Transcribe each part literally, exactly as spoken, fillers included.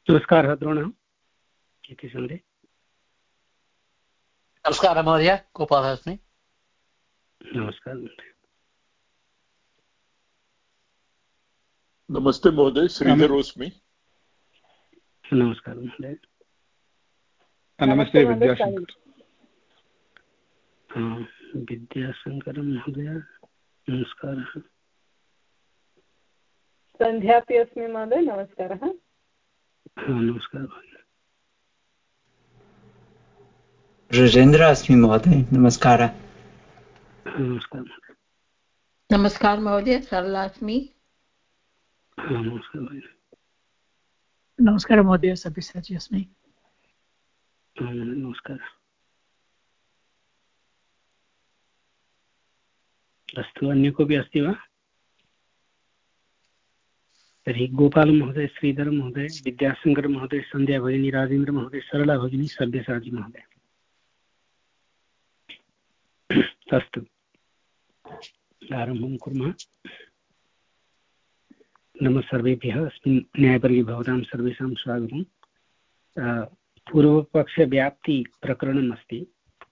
नमस्कारः द्रोणः इति सन्धे। नमस्कारः महोदय, गोपालः अस्मि। नमस्कारः। नमस्ते महोदय, श्रीधरोऽस्मि। नमस्कारः महोदय। नमस्ते विद्याशंकर। विद्याशंकर महोदय नमस्कारः। सन्ध्यापि अस्मि महोदय, नमस्कारः। नमस्कारः। रुजेन्द्र अस्मि महोदय, नमस्कारः। नमस्कारः। नमस्कार महोदय, सरला अस्मि। नमस्कारः। नमस्कारः महोदय, सब्यसाची अस्मि। नमस्कारः। अस्तु, अन्य कोऽपि अस्ति वा? तर्हि गोपाल महोदय, श्रीधर महोदय, विद्याशंकर महोदय, सन्ध्या भगिनी, राजेन्द्र महोदय, सरला भगिनी, सब्यसाची महोदय। अस्तु, आरम्भं कुर्मः। नमः सर्वेभ्यः। अस्मिन् न्यायपर्गे भवतां सर्वेषां स्वागतम्। पूर्वपक्षव्याप्तिप्रकरणम् अस्ति,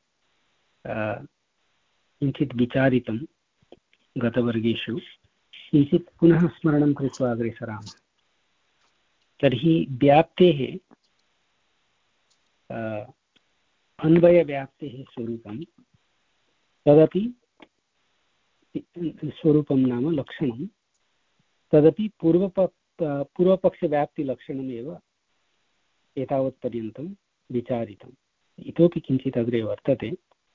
किञ्चित् विचारितं गतवर्गेषु, किञ्चित् पुनः स्मरणं कृत्वा अग्रे सरामः। तर्हि व्याप्तेः अन्वयव्याप्तेः स्वरूपं, तदपि स्वरूपं नाम लक्षणं, तदपि पूर्वप पूर्वपक्षव्याप्तिलक्षणमेव एतावत्पर्यन्तं विचारितम्। इतोपि किञ्चित् अग्रे वर्तते।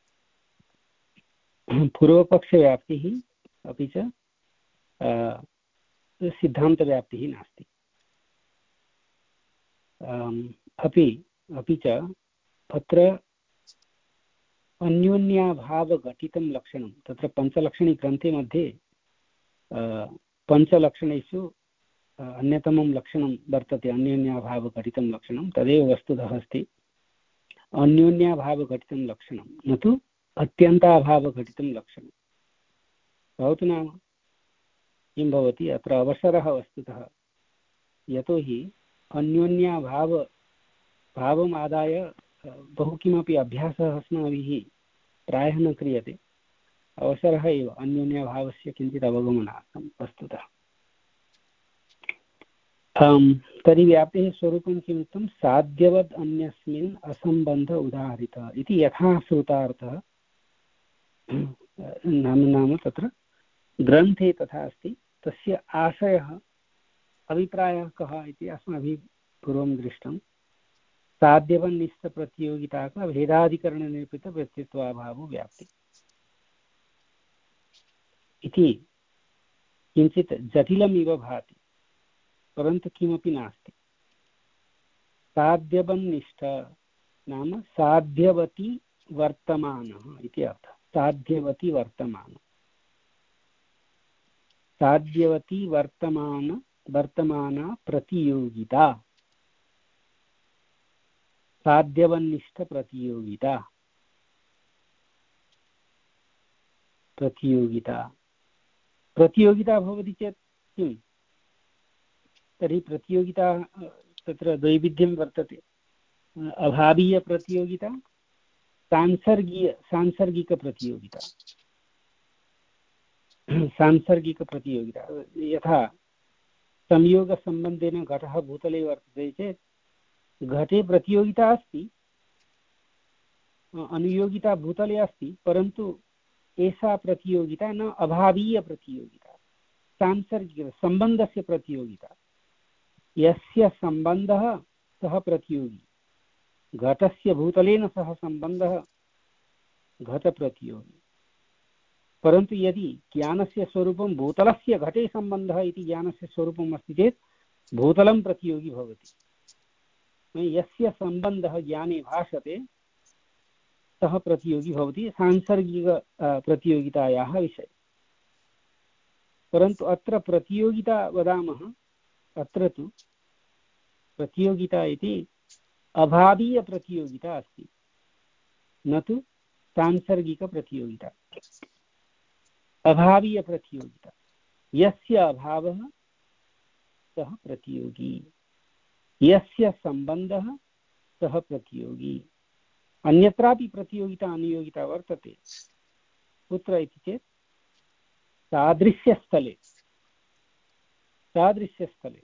पूर्वपक्षव्याप्तिः अपि च सिद्धान्तव्याप्तिः नास्ति। अपि अपि च अत्र अन्योन्याभावघटितं लक्षणं, तत्र पञ्चलक्षणिग्रन्थे मध्ये पञ्चलक्षणेषु अन्यतमं लक्षणं वर्तते अन्योन्याभावघटितं लक्षणं। तदेव वस्तुतः अस्ति अन्योन्याभावघटितं लक्षणं, न तु अत्यन्ताभावघटितं लक्षणं। भवतु नाम किं भवति अत्र अवसरः वस्तुतः, यतोहि अन्योन्याभाव भावम् आदाय बहु किमपि अभ्यासः अस्माभिः प्रायः न क्रियते। अवसरः एव अन्योन्यभावस्य किञ्चित् अवगमनार्थं वस्तुतः। तर्हि व्याप्तेः स्वरूपं किमुक्तं? साध्यवद् अन्यस्मिन् असम्बन्ध उदाहरितः इति यथा श्रुतार्थः नाम नाम तत्र ग्रन्थे तथा अस्ति। तस्य आशयः अभिप्रायः कः इति अस्माभिः पूर्वं दृष्टं। साध्यवन्निष्ठप्रतियोगिता का भेदाधिकरणनिरूपितव्यक्तित्वाभावो व्याप्ति इति किञ्चित् जटिलमिव भाति, परन्तु किमपि नास्ति। साध्यवन्निष्ठ नाम साध्यवती वर्तमानः इति अर्थः। साध्यवती वर्तमान, साध्यवती वर्तमान वर्तमाना प्रतियोगिता, साध्यवन्निष्ठ प्रतियोगिता प्रतियोगिता प्रतियोगिता भवति चेत् किं? तर्हि प्रतियोगिता तत्र द्वैविध्यं वर्तते। अभावीयप्रतियोगिता, सांसर्गीय सांसर्गिकप्रतियोगिता। सांसर्गिकप्रतियोगिता यथा संयोगसम्बन्धेन घटः भूतले वर्तते चेत् घटे प्रतियोगिता अस्ति, अनुयोगिता भूतले अस्ति, परन्तु एषा प्रतियोगिता न अभावीयप्रतियोगिता, सांसर्गिक सम्बन्धस्य प्रतियोगिता। यस्य सम्बन्धः सः प्रतियोगी, घटस्य भूतलेन सह सम्बन्धः घटप्रतियोगी। परन्तु यदि ज्ञानस्य स्वरूपं भूतलस्य घटे सम्बन्धः इति ज्ञानस्य स्वरूपम् अस्ति चेत् भूतलं प्रतियोगी भवति। यस्य सम्बन्धः ज्ञाने भाषते सः प्रतियोगी भवति सांसर्गिक प्रतियोगितायाः विषये। परन्तु अत्र प्रतियोगिता वदामः, अत्र तु प्रतियोगिता इति अभावीयप्रतियोगिता अस्ति, न तु सांसर्गिकप्रतियोगिता। अभावीयप्रतियोगिता, यस्य अभावः सः प्रतियोगी, यस्य सम्बन्धः सः प्रतियोगी। अन्यत्रापि प्रतियोगिता अनुयोगिता वर्तते। कुत्र इति चेत् सादृश्यस्थले सादृश्यस्थले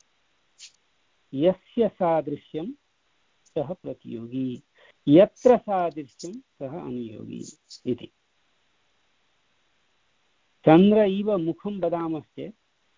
यस्य सादृश्यं सः प्रतियोगी, यत्र सादृश्यं सः अनुयोगी इति। चन्द्र इव मुखं वदामश्चेत्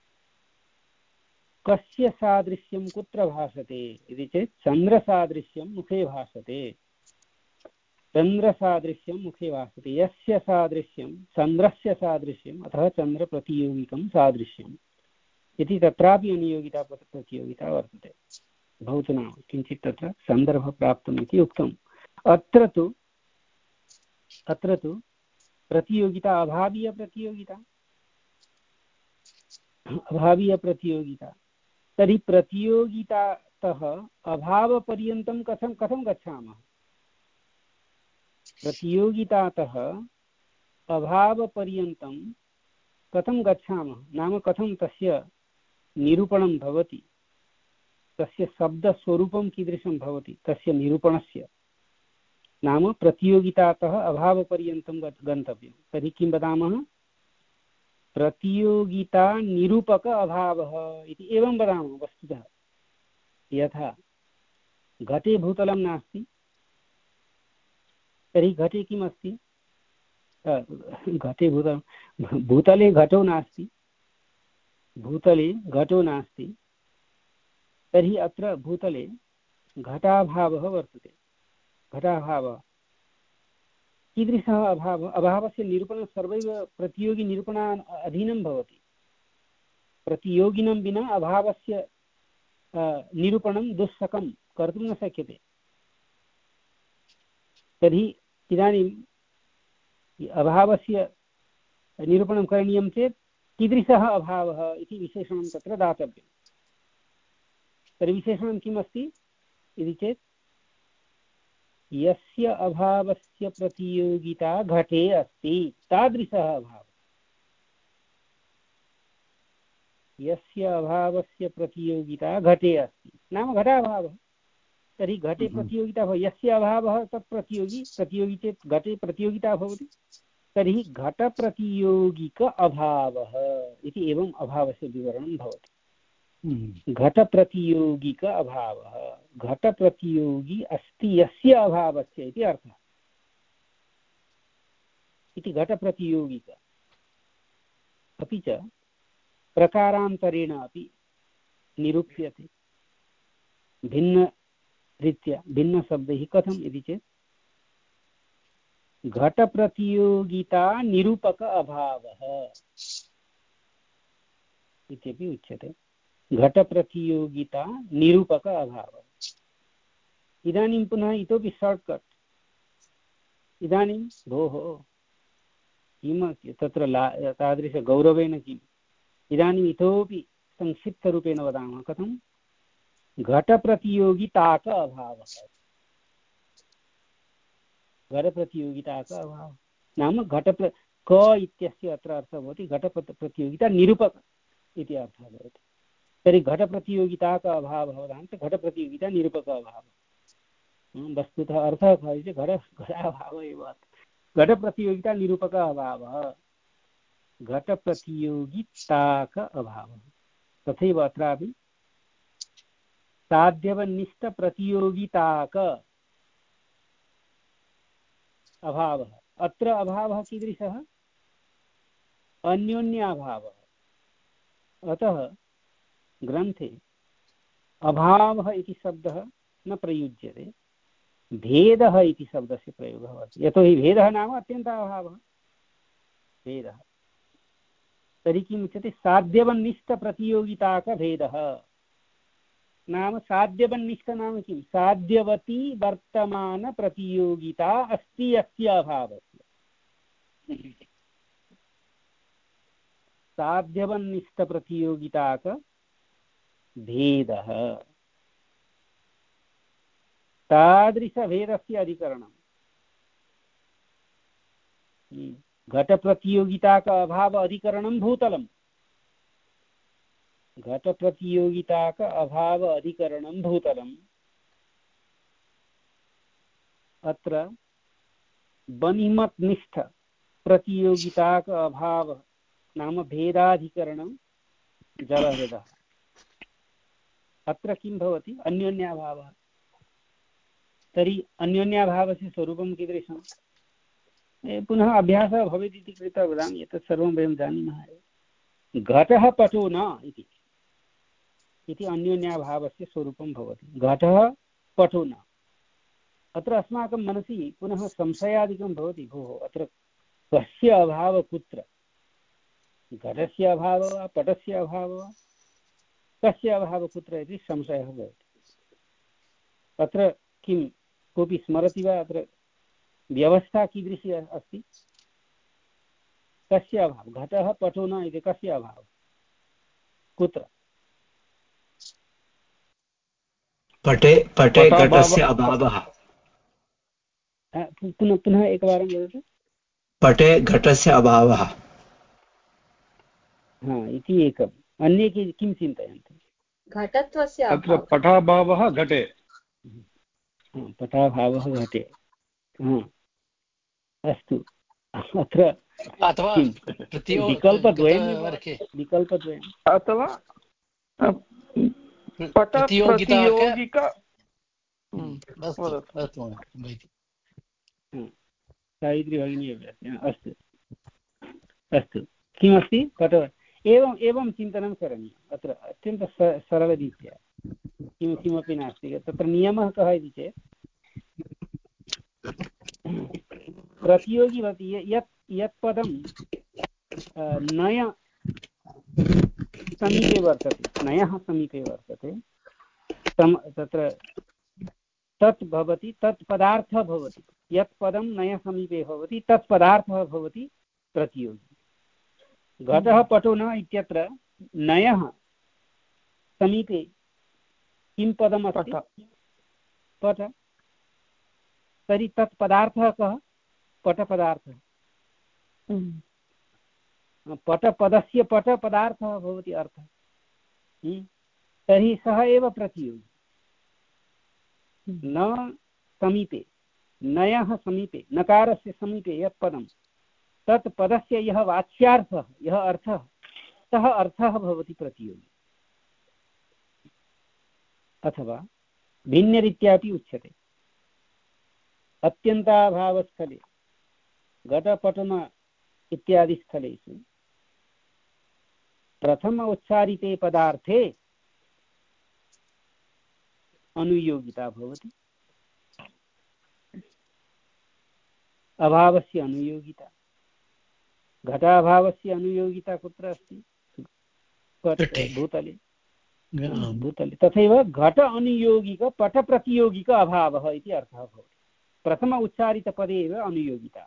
कस्य सादृश्यं कुत्र भासते इति चेत् चन्द्रसादृश्यं मुखे भासते। चन्द्रसादृश्यं मुखे भासते। यस्य सादृश्यं चन्द्रस्य सादृश्यम् अतः चन्द्रप्रतियोगिकं सादृश्यम् इति तत्रापि अनुयोगिता प्रतियोगिता वर्तते। भवतु नाम किञ्चित् तत्र सन्दर्भः प्राप्तम् इति उक्तम्। अत्र तु अत्र तु प्रतियोगिता अभावीयप्रतियोगिता अभावीयप्रतियोगिता। तर्हि प्रतियोगितातः अभावपर्यन्तं कथं कथं गच्छामः? प्रतियोगितातः अभावपर्यन्तं कथं गच्छामः नाम कथं तस्य निरूपणं भवति, तस्य शब्दस्वरूपं कीदृशं भवति तस्य निरूपणस्य। नाम प्रतियोगितातः अभावपर्यन्तं गन्तव्यं। तर्हि किं वदामः? प्रतियोगिता निरूपक अभावः इति एवं वदामः। वस्तुतः यथा घटे भूतलं नास्ति तर्हि घटे किम् अस्ति? घटे भूतलं भूतले घटो नास्ति भूतले घटो नास्ति तर्हि अत्र भूतले घटाभावः वर्तते। घटाभावः कीदृशः अभावः? अभावस्य निरूपणं सर्वैव प्रतियोगिनिरूपणान् अधीनं भवति। प्रतियोगिनं विना अभावस्य निरूपणं दुःसकं कर्तुं न शक्यते। तर्हि इदानीम् अभावस्य निरूपणं करणीयं चेत् कीदृशः अभावः इति विशेषणं तत्र दातव्यं। तर्हि विशेषणं किम् अस्ति इति चेत् यस्य अभावस्य प्रतियोगिता घटे अस्ति तादृशः अभावः। यस्य अभावस्य प्रतियोगिता घटे अस्ति नाम घटाभावः। तर्हि घटे प्रतियोगिता भवति। यस्य अभावः तत् प्रतियोगी प्रतियोगी चेत् घटे प्रतियोगिता भवति। तर्हि घटप्रतियोगिक अभावः इति एवम् अभावस्य विवरणं भवति। घटप्रतियोगिक अभावः। घटप्रतियोगी अस्ति यस्य अभावस्य इति अर्थः इति घटप्रतियोगिक। अपि च प्रकारान्तरेण अपि निरूप्यते भिन्नरीत्या भिन्नशब्दैः। कथम् इति चेत् घटप्रतियोगिता निरूपक अभावः इत्यपि उच्यते। घटप्रतियोगिता निरूपक अभावः। इदानीं पुनः इतोपि शार्ट्कट्। इदानीं भोः किं तत्र ला तादृशगौरवेण किम्? इदानीम् इतोपि संक्षिप्तरूपेण वदामः। कथं? घटप्रतियोगिताक अभावः। घटप्रतियोगिताक अभावः नाम घटप्र क इत्यस्य अत्र अर्थः भवति घटप्रतियोगिता निरूपक इति अर्थः भवति। तर्हि घटप्रतियोगिता का अभावः वदामः चेत् घटप्रतियोगिता निरूपक अभावः। वस्तुतः अर्थः कः इति घट घटाभावः एव। घटप्रतियोगिता निरूपक अभावः घटप्रतियोगिताक अभावः। तथैव अत्रापि साध्यवनिष्ठप्रतियोगिताक अभावः। अत्र अभावः कीदृशः? अन्योन्याभावः। अतः ग्रन्थे अभावः इति शब्दः न प्रयुज्यते, भेदः इति शब्दस्य प्रयोगः भवति। यतोहि भेदः नाम अत्यन्ताभावः भेदः। तर्हि किम् उच्यते? साध्यवन्निष्ठप्रतियोगिताकभेदः नाम साध्यवन्निष्ठ नाम किं? साध्यवती वर्तमानप्रतियोगिता अस्ति यस्य अभावस्य। साध्यवन्निष्ठप्रतियोगिताक भेदः तादृशभेदस्य अधिकरणम्। घटप्रतियोगिता का अभाव अधिकरणं भूतलम्। घटप्रतियोगिताक अभाव अधिकरणं भूतलम्। अत्र बनिमतनिष्ठ प्रतियोगिताक अभाव नाम भेदाधिकरणं जलहृदः। अत्र किं भवति? अन्योन्याभावः। तर्हि अन्योन्याभावस्य स्वरूपं कीदृशं? पुनः अभ्यासः भवेत् इति कृत्वा वदामि, एतत् सर्वं वयं जानीमः एव। घटः पटो न इति इति अन्योन्याभावस्य स्वरूपं भवति। घटः पटो न। अत्र अस्माकं मनसि पुनः संशयादिकं भवति, भोः अत्र कस्य अभावः कुत्र? घटस्य अभावः वा पटस्य अभावः वा कस्य अभावः कुत्र इति संशयः भवति। अत्र किं कोऽपि स्मरति वा? अत्र व्यवस्था कीदृशी अस्ति? कस्य अभावः? घटः पटो न इति कस्य अभावः कुत्र? पटे पटे घटस्य अभावः। पुनः पुनः एकवारं वदतु। पटे घटस्य अभावः। हा इति एकम्। अन्ये किं चिन्तयन्ति? घटत्वस्य अत्र पटाभावः घटे। पटाभावः घटे। अस्तु, अत्र अथवा विकल्पद्वयं विकल्पद्वयम् अथवा पटप्रतियोगिक। सावित्री भगिनी अस्तु अस्तु किमस्ति? पट एवम् एवं चिन्तनं करणीयम्। अत्र अत्यन्तं सरलरीत्या किं किमपि नास्ति। तत्र नियमः कः इति चेत् प्रतियोगिवति यत् यत् पदं नय समीपे वर्तते, नयः समीपे वर्तते, तत्र तत् भवति, तत् पदार्थः भवति। यत् पदं नय समीपे भवति तत् पदार्थः भवति प्रतियोगी। घटः पटो न इत्यत्र नयः समीपे किं पदमस्ति? पट। तर्हि तत् पदार्थः कः? पटपदार्थः। पटपदस्य पटपदार्थः भवति अर्थः। तर्हि सः एव प्रतियोगी। न समीपे, नयः समीपे, नकारस्य समीपे यत् पदं तत् पदस्य यः वाच्यार्थः, यः अर्थः, सः अर्थः भवति प्रतियोगी। अथवा भिन्नरीत्यापि उच्यते। अत्यन्ताभावस्थले घटपटन इत्यादि स्थलेषु प्रथम उच्चारिते पदार्थे अनुयोगिता भवति। अभावस्य अनुयोगिता। घटाभावस्य अनुयोगिता कुत्र अस्ति? भूतले। भूतले। तथैव घट अनुयोगिक पटप्रतियोगिक अभावः इति अर्थः भवति। प्रथम उच्चारितपदे एव अनुयोगिता।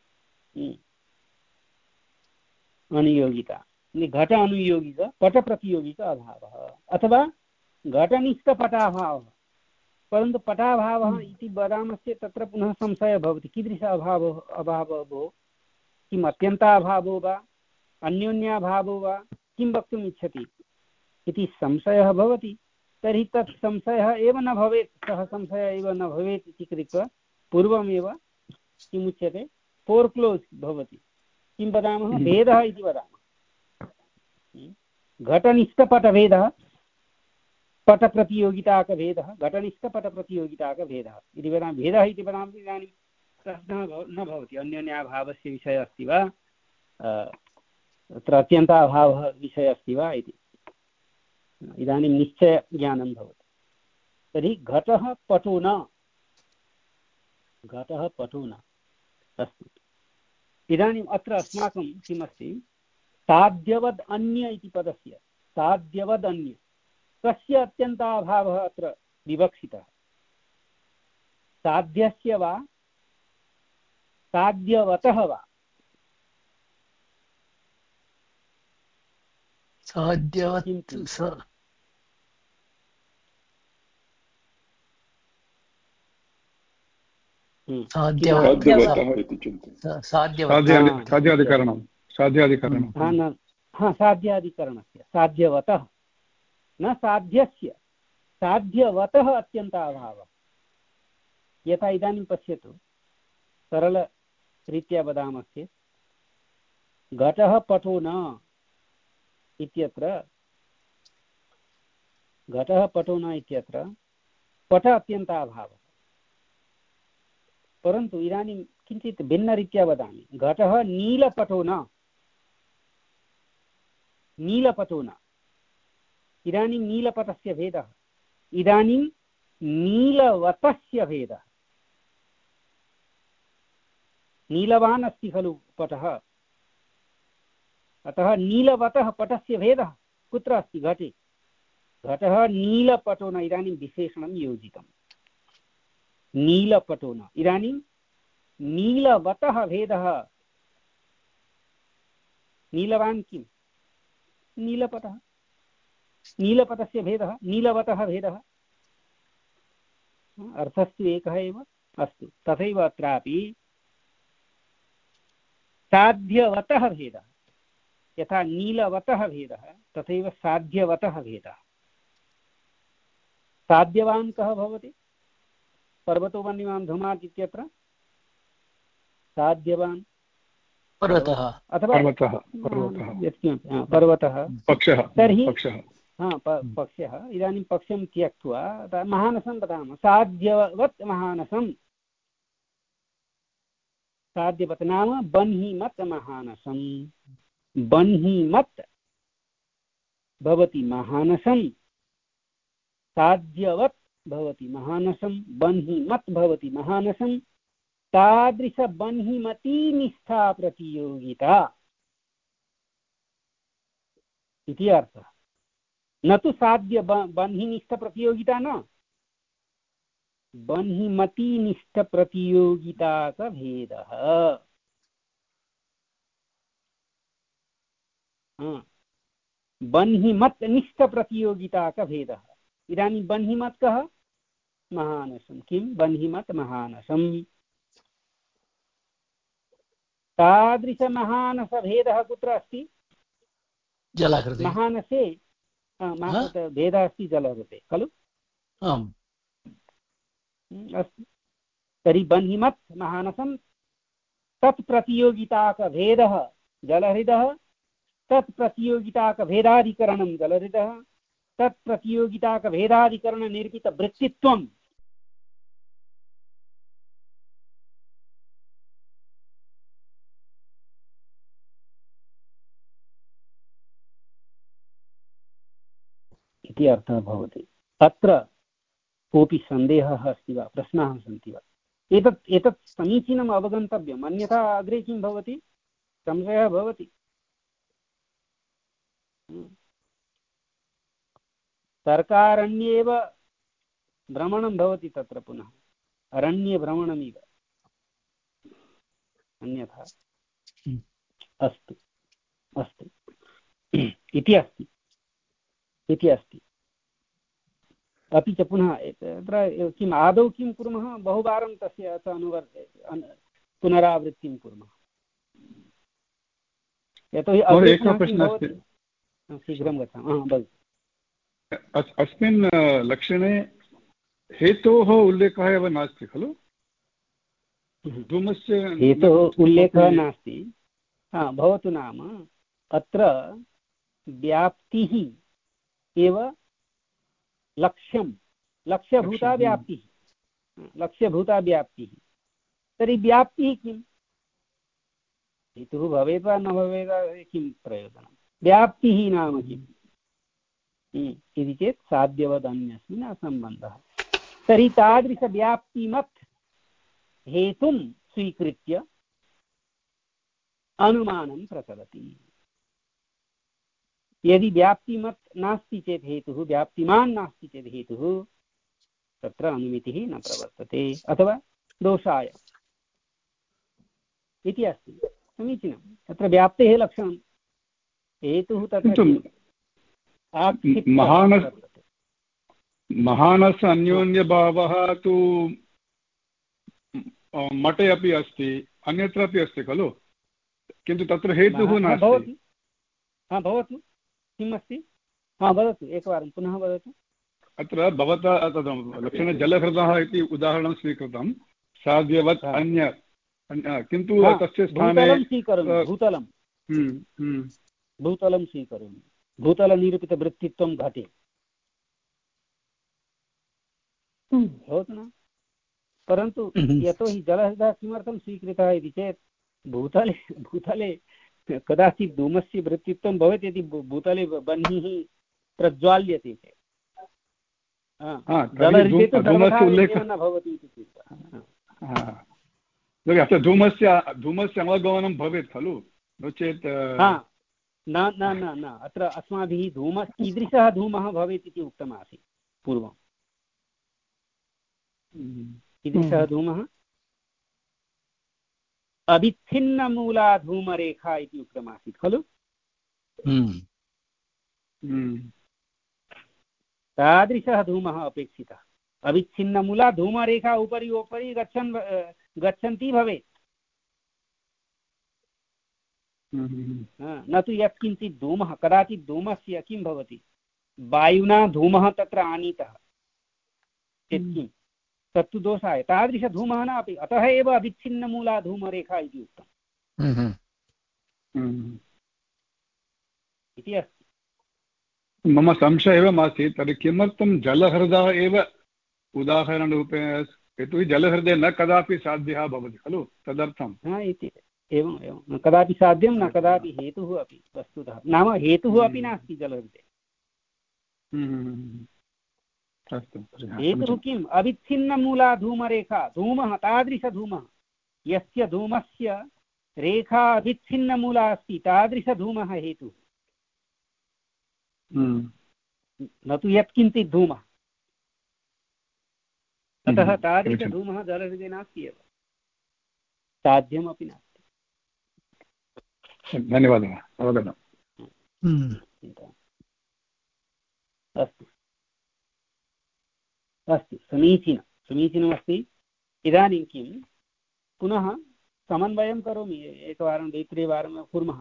अनुयोगिता घट अनुयोगिक पटप्रतियोगिक अभावः अथवा घटनिष्ठपटाभावः। परन्तु पटाभावः इति वदामश्चेत् तत्र पुनः संशयः भवति। कीदृश अभावः अभावः भो? किम् अत्यन्ताभावो वा अन्योन्याभावो वा किं वक्तुम् इच्छति इति संशयः भवति। तर्हि तत् संशयः एव न भवेत्, सः संशयः एव न भवेत् इति कृत्वा पूर्वमेव किमुच्यते? फोर्क्लोस् भवति। किं वदामः? भेदः इति वदामः। घटनिष्ठपटभेदः, पटप्रतियोगिताकभेदः, घटनिष्ठपटप्रतियोगिताकभेदः इति वदामः। भेदः इति वदामः। इदानीं प्रश्नः न भवति अन्योन्याभावस्य विषयः अस्ति वा, तत्र अत्यन्ताभावः विषयः अस्ति वा इति। इदानीं निश्चयज्ञानं भवति। तर्हि घटः पटो न, घटः पटो न। अस्तु, इदानीम् अत्र अस्माकं किमस्ति? साध्यवद् अन्य इति पदस्य साध्यवद् अन्य कस्य अत्यन्ताभावः अत्र विवक्षितः? साध्यस्य वा साध्यवतः वा? साध्यवत् साध्यवतः इति चिन्तयति। साध्याधिकरणं साध्याधिकरणं हा साध्याधिकरणस्य साध्यवतः न साध्यस्य, साध्यवतः अत्यन्ताभावः। यथा इदानीं पश्यतु, सरलरीत्या वदामश्चेत् घटः पटो न इत्यत्र, घटः पटो न इत्यत्र पट अत्यन्ताभावः। परन्तु इदानीं किञ्चित् भिन्नरीत्या वदामि, घटः नीलपटो न, नीलपटो न। इदानीं नीलपटस्य भेदः, इदानीं नीलवतस्य भेदः। नीलवान् अस्ति खलु पटः, अतः नीलवतः पटस्य भेदः कुत्र अस्ति? घटे। घटः नीलपटो न, इदानीं विशेषणं योजितं, नीलपटो न। इदानीं नीलवतः भेदः, नीलवान् किं? नीलपटः, नीलपटस्य भेदः, नीलवतः भेदः, अर्थस्तु एकः एव। अस्तु, तथैव अत्रापि साध्यवतः भेदः, यथा नीलवतः भेदः तथैव साध्यवतः भेदः। साध्यवान् कः भवति? पर्वतो वह्निमान् धूमात् इत्यत्र साध्यवान् पर्वतः अथवा पर्वतः पक्षः। तर्हि हा पक्षः। इदानीं पक्षं त्यक्त्वा महानसं वदामः, साध्यवत् महानसं। साध्यवत् नाम बह्निमत् महानसं, बह्निमत् भवति महानसं, साध्यवत् भवति महानसं, बह्निमत् भवति महानसं। तादृश बह्निमती निष्ठा प्रतियोगिता इति अर्थः, न तु साध्य बह्निनिष्ठ प्रतियोगिता, न बह्निमती निष्ठ प्रतियोगिता का भेदः। हाँ, बह्निमत् निष्ठ प्रतियोगिता का भेदः। इदानीं बह्निमत् कः? महानसं। किं बह्निमत्? महानसं। तादृश महानस भेदः कुत्र अस्ति? जलहृदे। महानसे भेदः अस्ति जलहृदे खलु? आम्। अस्तु, तर्हि बह्निमत् महानसं तत् प्रतियोगिताक भेदः जलहृदः, तत् प्रतियोगिताक भेदाधिकरणं जलहृदः, तत् प्रतियोगिताक भेदाधिकरण निर्मित वृत्तित्वं इति अर्थः भवति। अत्र कोऽपि सन्देहः अस्ति वा, प्रश्नाः सन्ति वा? एतत् एतत् समीचीनम् अवगन्तव्यम्, अन्यथा अग्रे किं भवति? संशयः भवति। तर्कारण्येव भ्रमणं भवति तत्र, पुनः अरण्यभ्रमणमिव, अन्यथा। अस्तु अस्तु इति अस्ति इति अस्ति। अपि च पुनः तत्र किम् आदौ किं कुर्मः? बहुवारं तस्य अनुवर् पुनरावृत्तिं कुर्मः, यतोहि शीघ्रं गच्छामः। अस्मिन् लक्षणे हेतोः उल्लेखः एव नास्ति खलु? धूमस्य हेतोः उल्लेखः नास्ति। हा, भवतु नाम अत्र व्याप्तिः एव लक्ष्यं, लक्ष्यभूता व्याप्तिः, लक्ष्यभूता व्याप्तिः। तर्हि व्याप्तिः किम्? हेतुः भवेत् वा न भवेत् किं प्रयोजनं? व्याप्तिः नाम किम् इति चेत् साध्यवदन्यस्मिन् असम्बन्धः। तर्हि तादृशव्याप्तिमत् हेतुं स्वीकृत्य अनुमानं प्रचलति। यदि व्याप्तिमत् नास्ति चेत् हेतुः, व्याप्तिमान् नास्ति चेत् हेतुः, तत्र अनुमितिः न प्रवर्तते अथवा दोषाय इति अस्ति। समीचीनं। तत्र व्याप्तेः लक्षणं हेतुः तत्र महानस महानस अन्योन्यभावः तु मठे अपि अस्ति, अन्यत्र अपि अस्ति खलु, किन्तु तत्र हेतुः नास्ति। हा, भवतु। किम् अस्ति? हा वदतु एकवारं पुनः वदतु। अत्र भवता तद् लक्षणे जलहृदः इति उदाहरणं स्वीकृतं साध्यवत् अन्य किन्तु तस्य स्थाने भूतलं स्वीकरोमि भूतलं भूतलं स्वीकरोमि भूतलनिरूपितवृत्तित्वं घटे भवतु न। परन्तु यतोहि जलहृदः किमर्थं स्वीकृतः इति चेत् भूतले भूतले कदाचित् धूमस्य वृत्तित्वं भवति यदि भूतले बह्निः प्रज्वाल्यते चेत् जलहृदे तु सर्वथा न भवति इति चिन्ता। अत्र धूमस्य धूमस्य अवगमनं भवेत् खलु, नो चेत् न न न न अत्र अस्माभिः धूमः कीदृशः धूमः भवेत् इति उक्तमासीत् पूर्वं। कीदृशः धूमः? अविच्छिन्नमूला धूमरेखा इति उक्तमासीत् खलु। तादृशः धूमः अपेक्षितः। अविच्छिन्नमूला धूमरेखा उपरि उपरि गच्छन् गच्छन्ती भवेत्, न तु यत्किञ्चित् धूमः। कदाचित् धूमस्य किं भवति, वायुना धूमः तत्र आनीतः चेत् किं तत्तु दोषाय। तादृशधूमः न अपि, अतः एव अविच्छिन्नमूला धूमरेखा इति उक्तम् इति अस्ति। मम संशयः एवमासीत्, तर्हि किमर्थं जलहृदः एव उदाहरणरूपेण, यतोहि जलहृदये न कदापि साध्यः भवति खलु, तदर्थं इति। एवम् एवं न कदापि साध्यं न कदापि हेतुः अपि वस्तुतः, नाम हेतुः अपि नास्ति जलहृदये। हेतुः किम्? अविच्छिन्नमूला धूमरेखा, धूमः तादृशधूमः यस्य धूमस्य रेखा अविच्छिन्नमूला अस्ति, तादृशधूमः हेतुः, न तु यत्किञ्चित् धूमः। अतः तादृशधूमः जलहृदये नास्ति एव, साध्यमपि नास्ति। धन्यवादः, अवगतम्। अस्तु अस्तु, समीचीनं समीचीनमस्ति। इदानीं किं पुनः समन्वयं करोमि, एकवारं द्वित्रिवारं कुर्मः।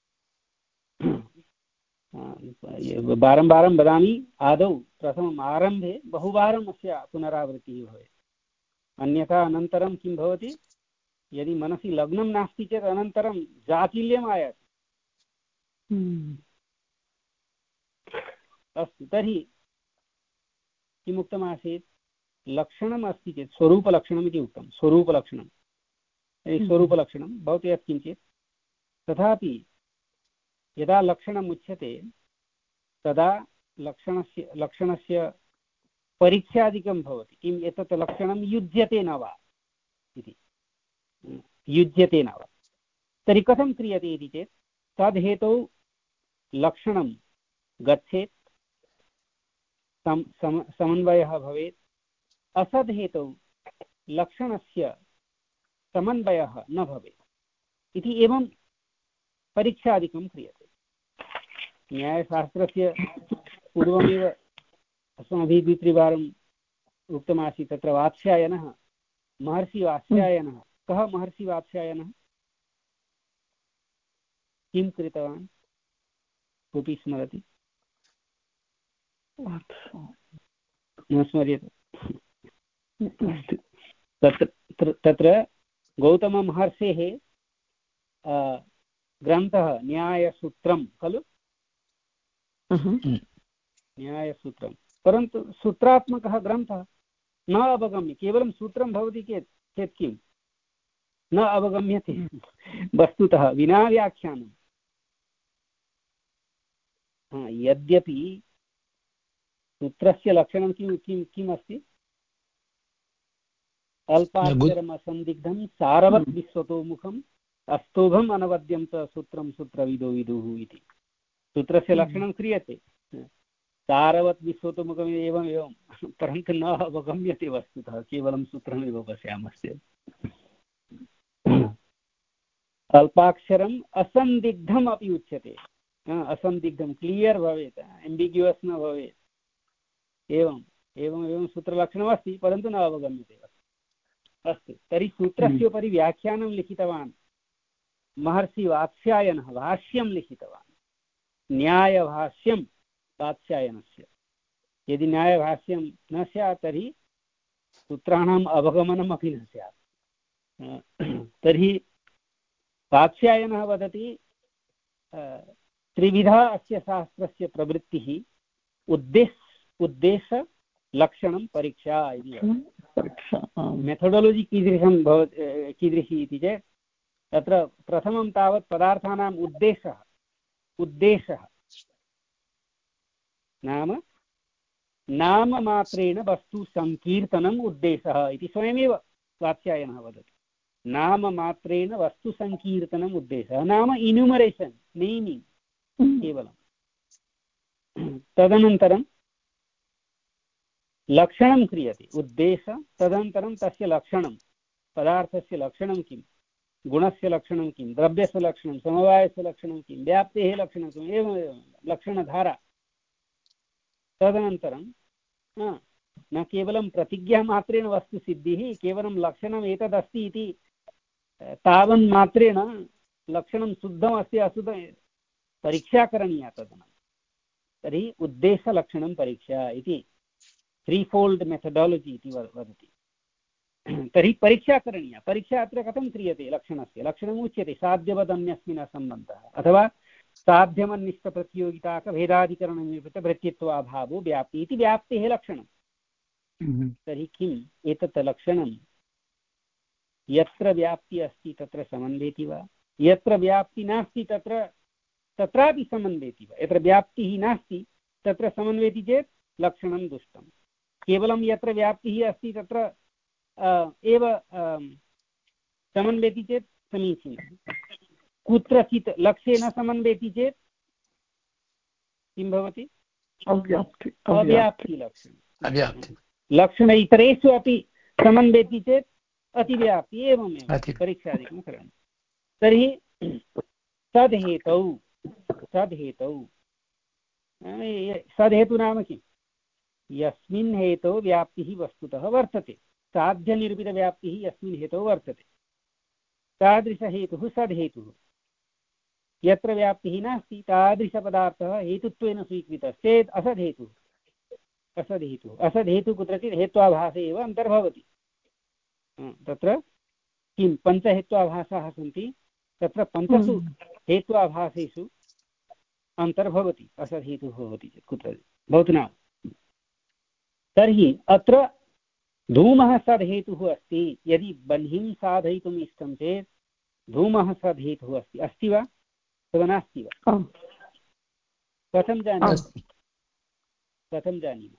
वारं वारं वदामि, आदौ प्रथमम् आरम्भे बहुवारम् अस्य पुनरावृत्तिः भवेत्, अन्यथा अनन्तरं किं भवति, यदि मनसि लग्नं नास्ति चेत् अनन्तरं जाकिल्यम् आयाति। अस्तु, तर्हि किमुक्तमासीत्, लक्षणम् अस्ति चेत् स्वरूपलक्षणम् इति उक्तं। स्वरूपलक्षणं तर्हि स्वरूपलक्षणं भवति यत्किञ्चित्, तथापि यदा लक्षणम् उच्यते तदा लक्षणस्य लक्षणस्य परीक्षादिकं भवति। किम् एतत् लक्षणं युज्यते न वा इति, युज्यते न वा, तर्हि कथं क्रियते इति चेत् तद्हेतौ लक्षणं गच्छेत्, सम सम समन्वयः भवेत्, असद्हेतौ लक्षणस्य समन्वयः न भवेत् इति, एवं परीक्षादिकं क्रियते। न्यायशास्त्रस्य पूर्वमेव अस्माभिः द्वित्रिवारम् उक्तमासीत्, तत्र वात्स्यायनः, महर्षिवात्स्यायनः। कः महर्षिवात्स्यायनः? किं कृतवान्, कोऽपि स्मरति? न स्मर्यते। तत्र तत्र गौतममहर्षेः ग्रन्थः न्यायसूत्रं खलु, न्यायसूत्रं। परन्तु सूत्रात्मकः ग्रन्थः न अवगम्य, केवलं सूत्रं भवति चेत् चेत् किं न अवगम्यते वस्तुतः विना व्याख्यानं। यद्यपि सूत्रस्य लक्षणं किं किं किम् अस्ति, अल्पाक्षरमसन्दिग्धं सारवत् विश्वतोमुखम् अस्तोभम् अनवद्यं च सूत्रं सूत्रविदो विदुः इति सूत्रस्य लक्षणं क्रियते। सारवत् विश्वतोमुखम् एवम् एवं, परन्तु न अवगम्यते वस्तुतः, केवलं सूत्रमेव पश्यामश्चेत्। अल्पाक्षरम् असन्दिग्धम् अपि उच्यते, असन्दिग्धं क्लियर् भवेत्, एम्बिग्युवस् न भवेत्। एवम् एवम् एवं सूत्रलक्षणमस्ति, परन्तु न अवगम्यते। अस्तु, तर्हि सूत्रस्य उपरि व्याख्यानं लिखितवान् महर्षिवात्स्यायनः, भाष्यं लिखितवान्, न्यायभाष्यं वात्स्यायनस्य। यदि न्यायभाष्यं न स्यात् तर्हि सूत्राणाम् अवगमनमपि न स्यात्। तर्हि वात्स्यायनः वदति त्रिविधा अस्य शास्त्रस्य प्रवृत्तिः उद्देश्य उद्देशलक्षणं परीक्षा इति। मेथोडोलजि कीदृशं भवति कीदृशी इति चेत् तत्र प्रथमं तावत् पदार्थानाम् उद्देशः उद्देशः नाम नाममात्रेण वस्तु संकीर्तनम् उद्देशः इति स्वयमेव वात्स्यायनः वदति। नाममात्रेण वस्तु संकीर्तनम् उद्देशः नाम इन्यूमरेशन् नेमिङ्ग् केवलं। तदनन्तरं लक्षणं क्रियते उद्देश, तदनन्तरं तस्य लक्षणं, पदार्थस्य लक्षणं किं, गुणस्य लक्षणं किं, द्रव्यस्य लक्षणं, समवायस्य लक्षणं किं, व्याप्तेः लक्षणं किम्, एवमेव लक्षणधारा। तदनन्तरं न केवलं प्रतिज्ञामात्रेण वस्तुसिद्धिः, केवलं लक्षणम् एतदस्ति इति तावन्मात्रेण लक्षणं शुद्धमस्ति अशुद्धं परीक्षा करणीया। तदनन्तरं तर्हि उद्देशलक्षणं परीक्षा इति थ्री फोल्ड् मेथडालजि इति वदति। तर्हि परीक्षा करणीया। परीक्षा अत्र कथं क्रियते? लक्षणस्य लक्षणम् उच्यते साध्यवदन्यस्मिन् असम्बन्धः अथवा साध्यमन्निष्टप्रतियोगिताकभेदाधिकरणनिवृत्तभृत्यत्वाभावो व्याप्ति इति व्याप्तेः लक्षणं। तर्हि किम् एतत् लक्षणं? यत्र व्याप्ति अस्ति तत्र समन्वेति वा, यत्र व्याप्ति नास्ति तत्र तत्रापि समन्वेति वा। यत्र व्याप्तिः नास्ति तत्र समन्वेति चेत् लक्षणं दुष्टं। केवलं यत्र व्याप्तिः अस्ति तत्र एव समन्वेति चेत् समीचीनं। कुत्रचित् लक्ष्ये न समन्वेति चेत् किं भवति? अव्याप्ति अव्याप्तिलक्षणं। लक्षण इतरेषु अपि समन्वेति चेत् अतिव्याप्ति। एवमेव परीक्षादिकं करणीयं। तर्हि सद्हेतौ सद्हेतौ सद्हेतु नाम किं? यस्मिन् हेतौ व्याप्तिः वस्तुतः वर्तते, साध्यनिरूपितव्याप्तिः यस्मिन् हेतौ वर्तते, तादृशहेतुः सद्हेतुः। यत्र व्याप्तिः नास्ति तादृशपदार्थः हेतुत्वेन स्वीकृतश्चेत् असद्हेतुः। असद्हेतुः असद्हेतुः कुत्रचित् हेत्वाभासे एव अन्तर्भवति। तत्र किं पञ्चहेत्वाभासाः सन्ति, तत्र पञ्चसु हेत्वाभासेषु अन्तर्भवति असद्हेतुः भवति चेत् कुत्रचित् भवतु नाम। तर्हि अत्र धूमः सद्हेतुः अस्ति। यदि बह्निं साधयितुम् इष्टं चेत् धूमः सद्हेतुः अस्ति। अस्ति वा अथवा नास्ति वा? कथं जानीमः? कथं जानीमः?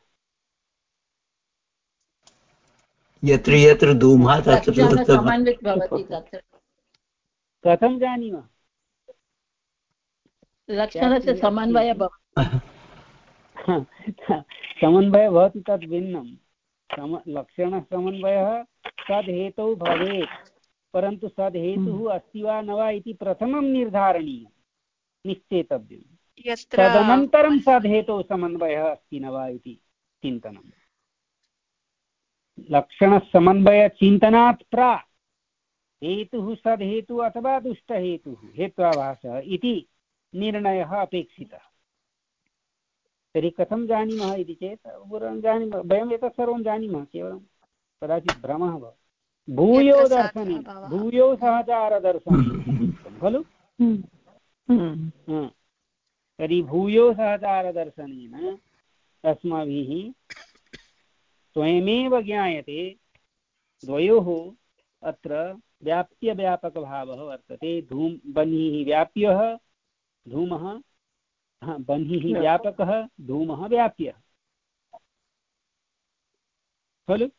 यत्र यत्र धूमः तत्र कथं जानीमः? लक्षणस्य समन्वयः भवति। समन्वयः भवति तद् भिन्नं। सम लक्षणसमन्वयः सद्हेतौ भवेत्, परन्तु सद्हेतुः अस्ति वा न वा इति प्रथमं निर्धारणीयं, निश्चेतव्यं। तदनन्तरं सद्हेतौ समन्वयः अस्ति न वा इति चिन्तनं। लक्षणसमन्वयचिन्तनात् प्राक् हेतुः सद्हेतुः अथवा दुष्टहेतुः हेत्वाभासः इति निर्णयः अपेक्षितः। तर्हि कथं जानीमः इति चेत् जानीमः, वयम् एतत् सर्वं जानीमः, केवलं कदाचित् भ्रमः भवति। भूयो दर्शने भूयो सहचारदर्शने खलु। तर्हि भूयो सहचारदर्शनेन अस्माभिः स्वयमेव ज्ञायते द्वयोः अत्र व्याप्त्यव्यापकभावः वर्तते। धूम बह्निः व्याप्यः, धूमः बह्निः व्यापकः, धूमः व्याप्यः खलु।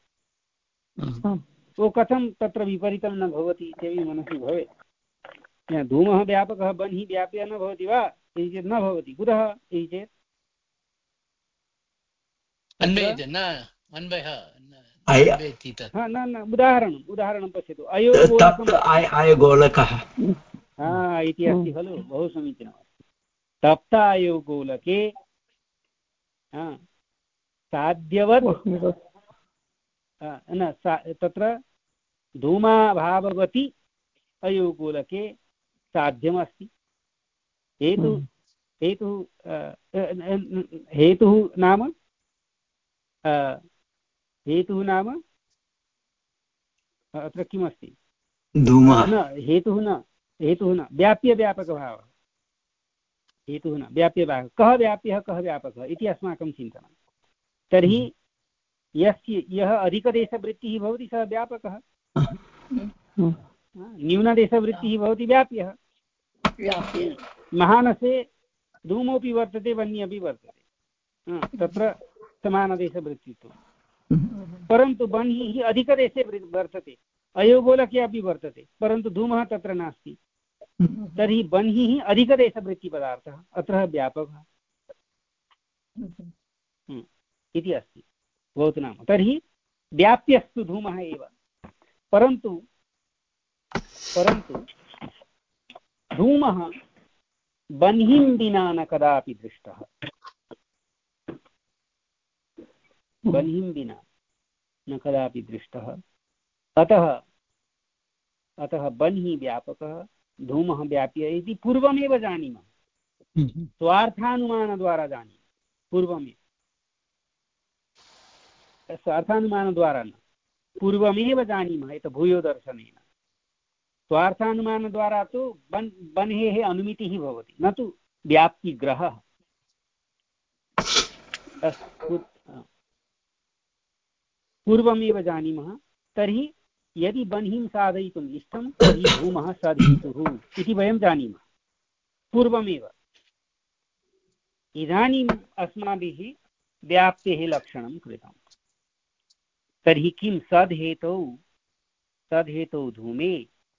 तो कथं तत्र विपरीतं न भवति इत्यपि मनसि भवेत्। धूमः व्यापकः बह्निः व्याप्यः न भवति वा इति चेत् न भवति। कुतः इति चेत् न न उदाहरणम् उदाहरणं पश्यतु। अयोगोलकः इति अस्ति खलु। बहु समीचीनमस्ति। तप्त अयोगोलके साध्यवत् न तत्र धूमाभाववति अयोगोलके साध्यमस्ति। हेतु हेतुः हेतुः नाम हेतुः नाम अत्र किमस्ति धूमः न हेतुः न हेतुः न व्याप्यव्यापकभावः हेतुः न व्याप्यव्यापकः कः व्याप्यः कः व्यापकः इति अस्माकं चिन्तनं तर्हि यस्य यः अधिकदेशवृत्तिः भवति सः व्यापकः न्यूनदेशवृत्तिः भवति व्याप्यः महानसे धूमोऽपि वर्तते वह्निः अपि वर्तते तत्र समानदेशवृत्तित्वं परन्तु वह्निः अधिकदेशे वर्तते अयोगोलके अपि वर्तते परन्तु धूमः तत्र नास्ति तर्हि वह्निः अधिकदेशवृत्तिपदार्थः अत्र व्यापकः इति अस्ति भवतु नाम तर्हि व्याप्यस्तु धूमः एव परन्तु परन्तु धूमः वह्निं विना न कदापि दृष्टः वह्निं विना न कदापि दृष्टः अतः अतः वह्निः व्यापकः धूमः व्याप्य इति पूर्वमेव जानीमः स्वार्थानुमानद्वारा जानीमः पूर्वमेव स्वार्थानुमानद्वारा न पूर्वमेव जानीमः एतत् भूयोदर्शनेन स्वार्थानुमानद्वारा तु वन् वह्नेः अनुमितिः भवति न तु व्याप्तिग्रहः पूर्वमेव जानीमः तर्हि यदि वह्निं साधयितुम् इष्टं तर्हि धूमः सधेतुः इति वयं जानीमः पूर्वमेव इदानीम् अस्माभिः व्याप्तेः लक्षणं कृतं तर्हि किं सद्हेतौ सद्हेतौ धूमे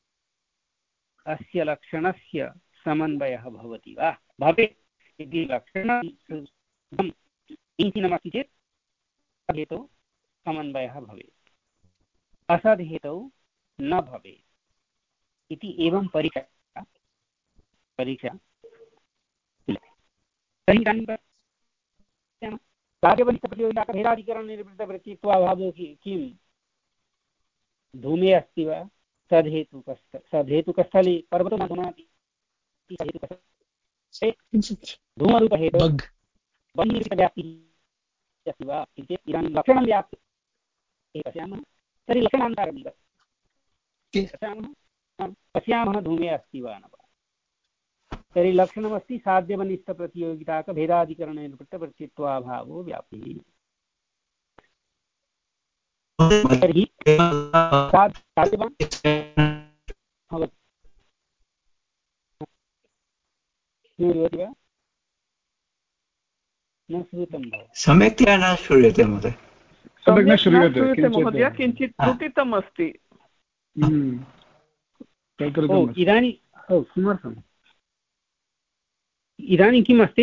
अस्य लक्षणस्य समन्वयः भवति वा भवेत् इति लक्षणं किञ्चिनमस्ति चेत् सद्हेतौ समन्वयः भवेत् असद्हेतौ न भवेत् इति एवं परीक्षा परीक्षा तर्हि कार्यवनिष्ठप्रतियोगिताभेदाधिकरणनिर्वृत्तवृत्तित्वाभावो किं धूमे अस्ति वा सद्हेतुकस्थ सद्हेतुकस्थले पर्वतो न धूमाति धूमरूपहेतौ वह्निव्याप्तिः अस्ति वा इति चेत् इदानीं लक्षणं व्याप्तिः पश्यामः तर्हि लक्षणान्तरं पश्यामः पश्यामः धूमे अस्ति वा न वा तर्हि लक्षणमस्ति साध्यवनिष्ठप्रतियोगिताकभेदाधिकरणनिर्वृत्तवृत्तित्वाभावो व्याप्तिः तर्हि साध्यवान् भवति श्रूयते वा न श्रुतं भवति सम्यक्तया न श्रूयते महोदय सम्यक् न श्रूयते महोदय किञ्चित् त्रुटितम् अस्ति इदानीं किमर्थम् इदानीं किम् अस्ति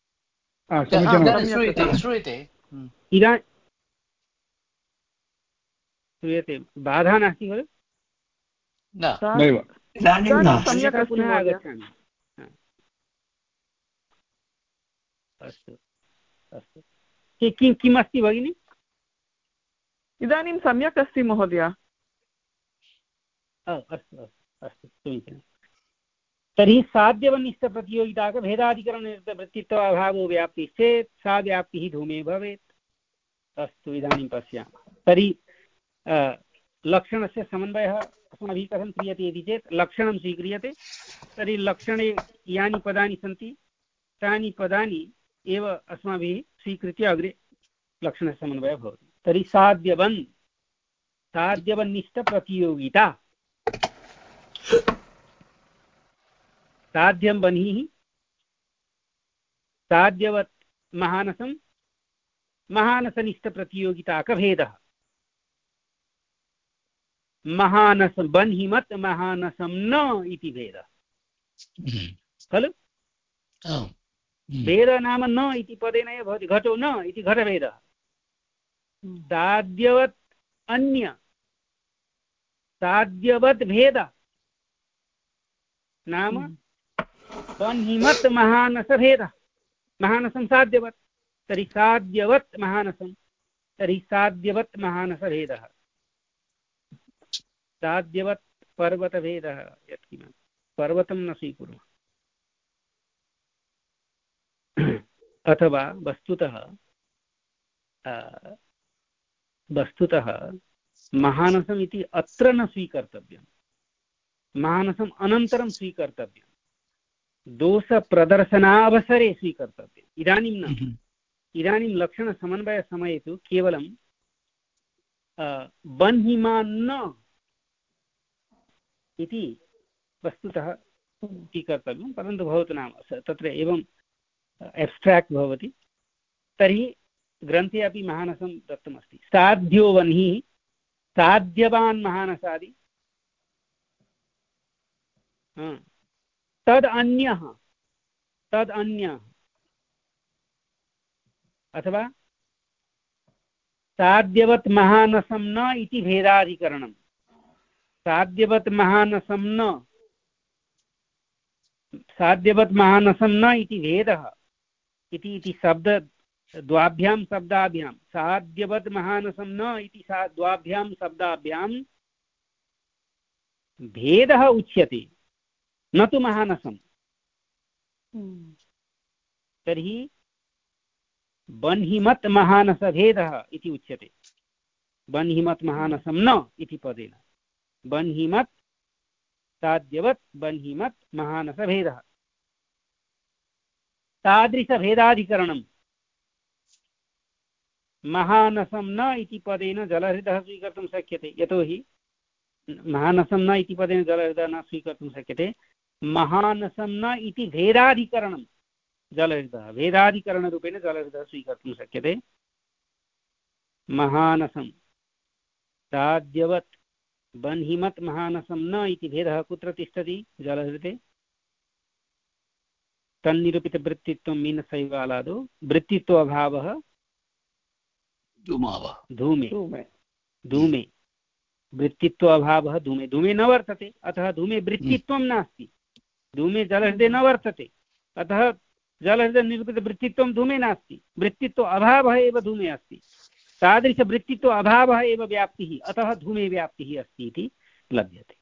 श्रूयते इदानीं श्रूयते बाधा नास्ति खलु पुनः आगच्छामि अस्तु अस्तु किं किम् अस्ति भगिनि इदानीं सम्यक् अस्ति महोदय अस्तु अस्तु अस्तु समीचीनं तर्हि साध्यवनिष्ठप्रतियोगिताकभेदाधिकरणनिर्वृत्तित्वाभावो व्याप्तिश्चेत् सा व्याप्तिः धूमे भवेत् अस्तु इदानीं पश्यामः तर्हि लक्षणस्य समन्वयः अस्माभिः कथं क्रियते इति चेत् लक्षणं स्वीक्रियते तर्हि लक्षणे यानि पदानि सन्ति तानि पदानि एव अस्माभिः स्वीकृत्य अग्रे लक्षणस्य समन्वयः भवति तर्हि साध्यवन् साध्यवन्निष्ठप्रतियोगिता साध्यं वह्निः साध्यवत् महानसं महानसनिष्ठप्रतियोगिताकभेदः महानसं वह्निमत् महानसं न इति भेदः खलु भेदः नाम न इति पदेन एव भवति घटो न इति घटभेदः साध्यवत् अन्य साध्यवत् भेदः नाम वह्निमत् महानसभेदः महानसं साध्यवत् तर्हि साध्यवत् महानसं तर्हि साध्यवत् महानसभेदः साध्यवत् पर्वतभेदः यत्किमपि पर्वतं न स्वीकुर्मः अथवा वस्तुतः वस्तुतः महानसम् इति अत्र न स्वीकर्तव्यं, महानसम् अनन्तरं स्वीकर्तव्यं, दोषप्रदर्शनावसरे स्वीकर्तव्यम्। इदानीं न, इदानीं लक्षणसमन्वयसमये तु केवलं बन्हिमान्न इति वस्तुतः स्वीकर्तव्यं, परन्तु भवतु नाम तत्र एवं एब्स्ट्राक्ट् भवति। तर्हि ग्रन्थे अपि महानसं दत्तमस्ति। साध्यो वह्निः, साध्यवान् महानसादि, तद् अन्यः, तद् अन्यः, अथवा साध्यवत् महानसं न इति भेदाधिकरणं। साध्यवत् महानसं न, साध्यवत् महानसं न इति भेदः इति इति शब्द द्वाभ्यां शब्दाभ्यां, साध्यवत् महानसं न इति सा द्वाभ्यां शब्दाभ्यां भेदः उच्यते, न तु महानसं। तर्हि बन्हिमत् महानसभेदः इति उच्यते। बन्हिमत् महानसं न इति पदेन, बन्हिमत् साध्यवत् बन्हिमत् महानसभेदः। तादृशभेदाधिकरणं महानसं न इति पदेन जलहृदः स्वीकर्तुं शक्यते। यतोहि महानसं न इति पदेन जलहृदः न स्वीकर्तुं शक्यते। महानसं न इति भेदाधिकरणं जलहृदः, भेदाधिकरणरूपेण जलहृदः स्वीकर्तुं शक्यते। महानसं साध्यवत् बन्हिमत् महानसं न इति भेदः कुत्र तिष्ठति? जलहृदे। तन्निरूपितवृत्तित्वं मीनशैवालादौ, वृत्तित्व अभावः धूमे, धूमे वृत्तित्व अभावः धूमे, धूमे न वर्तते, अतः धूमे वृत्तित्वं नास्ति। धूमे जलहृदे न वर्तते, अतः जलहृदय निरूपितवृत्तित्वं धूमे नास्ति। वृत्तित्व अभावः एव धूमे अस्ति। तादृशवृत्तित्व अभावः एव व्याप्तिः, अतः धूमे व्याप्तिः अस्ति इति लभ्यते।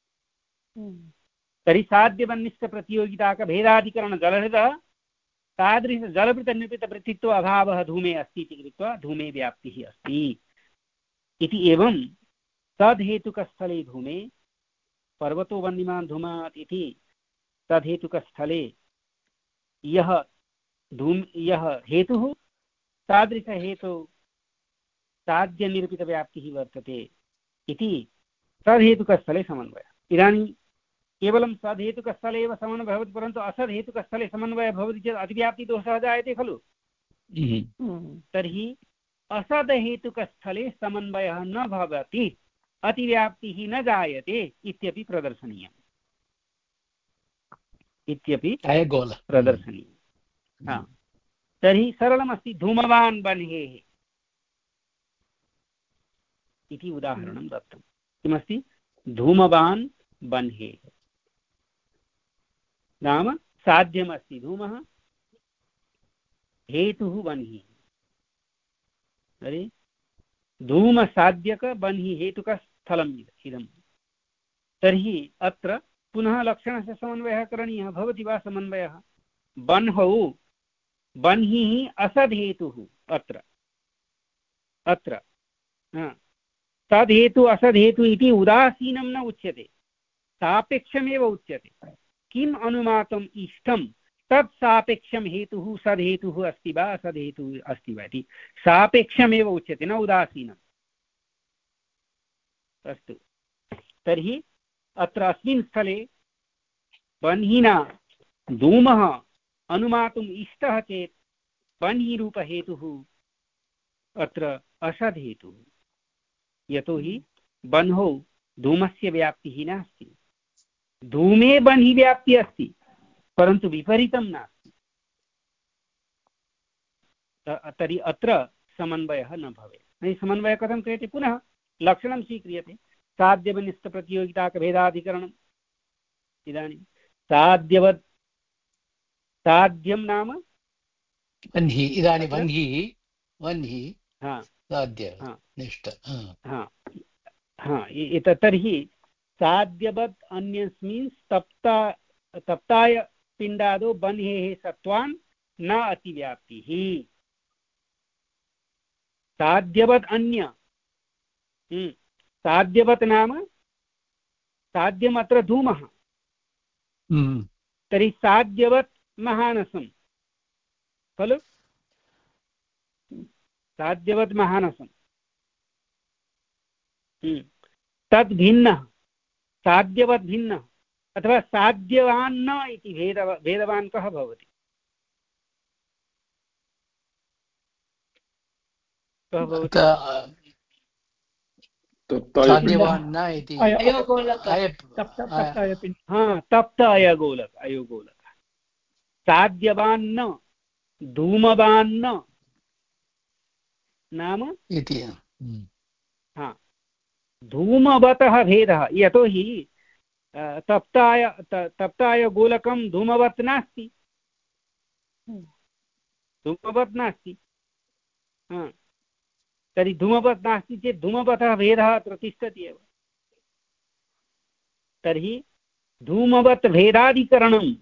तर्हि साध्यवन्निष्ठप्रतियोगिताकभेदाधिकरण जलहृदः तादृश जलभृतनिरूपितवृत्तित्व अभावः धूमे अस्ति इति कृत्वा धूमे व्याप्तिः अस्ति इति। एवं तद्हेतुकस्थले धूमे पर्वतो वह्निमान् धूमात् इति तद्हेतुकस्थले यः धूम यः हेतुः तादृशहेतु साध्यनिरूपितव्याप्तिः वर्तते इति तद्हेतुकस्थले समन्वयः। इदानीं केवलं सद्हेतुकस्थले एव समन्वयः भवति, परन्तु असद्हेतुकस्थले समन्वयः भवति चेत् अतिव्याप्तिदोषः जायते खलु। तर्हि असद्हेतुकस्थले समन्वयः न भवति, अतिव्याप्तिः न जायते इत्यपि प्रदर्शनीयम्, इत्यपि प्रदर्शनीयम्। हा, तर्हि सरलमस्ति। धूमवान् बन्हेः इति उदाहरणं दत्तं। किमस्ति? धूमवान् बन्हेः नाम साध्यमस्ति धूमः, हेतुः बन्हिः। तर्हि धूमसाध्यक बन्हि हेतुकस्थलम् इदं। तर्हि अत्र पुनः लक्षणस्य समन्वयः करणीयः। भवति वा समन्वयः? बन्हौ बन्हिः असद्हेतुः। अत्र अत्र तद्हेतु असद्हेतु इति उदासीनं न उच्यते, सापेक्षमेव उच्यते। किम् अनुमातम् इष्टं तत् सापेक्षं हेतुः सद्हेतुः अस्ति वा असद्हेतुः अस्ति वा इति सापेक्षमेव उच्यते, न उदासीनम्। अस्तु, तर्हि अत्र अस्मिन् स्थले बन्हिना धूमः अनुमातुम् इष्टः चेत् बन्हिरूपहेतुः अत्र असद्हेतुः। यतोहि बन्हौ धूमस्य व्याप्तिः नास्ति, धूमे बन्हि व्याप्तिः अस्ति, परन्तु विपरीतं नास्ति। तर्हि अत्र समन्वयः न भवेत्। समन्वयः कथं क्रियते? पुनः लक्षणं स्वीक्रियते। साध्यवन्निष्ठप्रतियोगिताकभेदाधिकरणम्। इदानीं साध्यवत् साध्यं नाम वह्नि। इदानीं वह्निः वह्निः हा साध्य निष्ठ। हा हा एतत् तर्हि साध्यवत् अन्यस्मिन् तप्ता तप्ताय पिण्डादौ बन्हेः सत्त्वान् न अतिव्याप्तिः। साध्यवत् अन्य, साध्यवत् नाम साध्यमत्र धूमः, तर्हि साध्यवत् महानसं खलु, साध्यवत् महानसं तद् भिन्नः, साध्यवत् भिन्नः, अथवा साध्यवान् न इति भेद भेदवान् कः भवति? कः भवति? साध्यवान् न इति तप्त अयगोलक, अयोगोलक। साध्यवान् न धूमवान् न नाम इति। हाँ, धूमवतः भेदः, यतोहि तप्ताय तप्ताय गोलकं धूमवत् नास्ति, धूमवत् नास्ति। तर्हि धूमवत् नास्ति चेत् धूमवतः भेदः अत्र तिष्ठति एव। तर्हि धूमवत् भेदाधिकरणं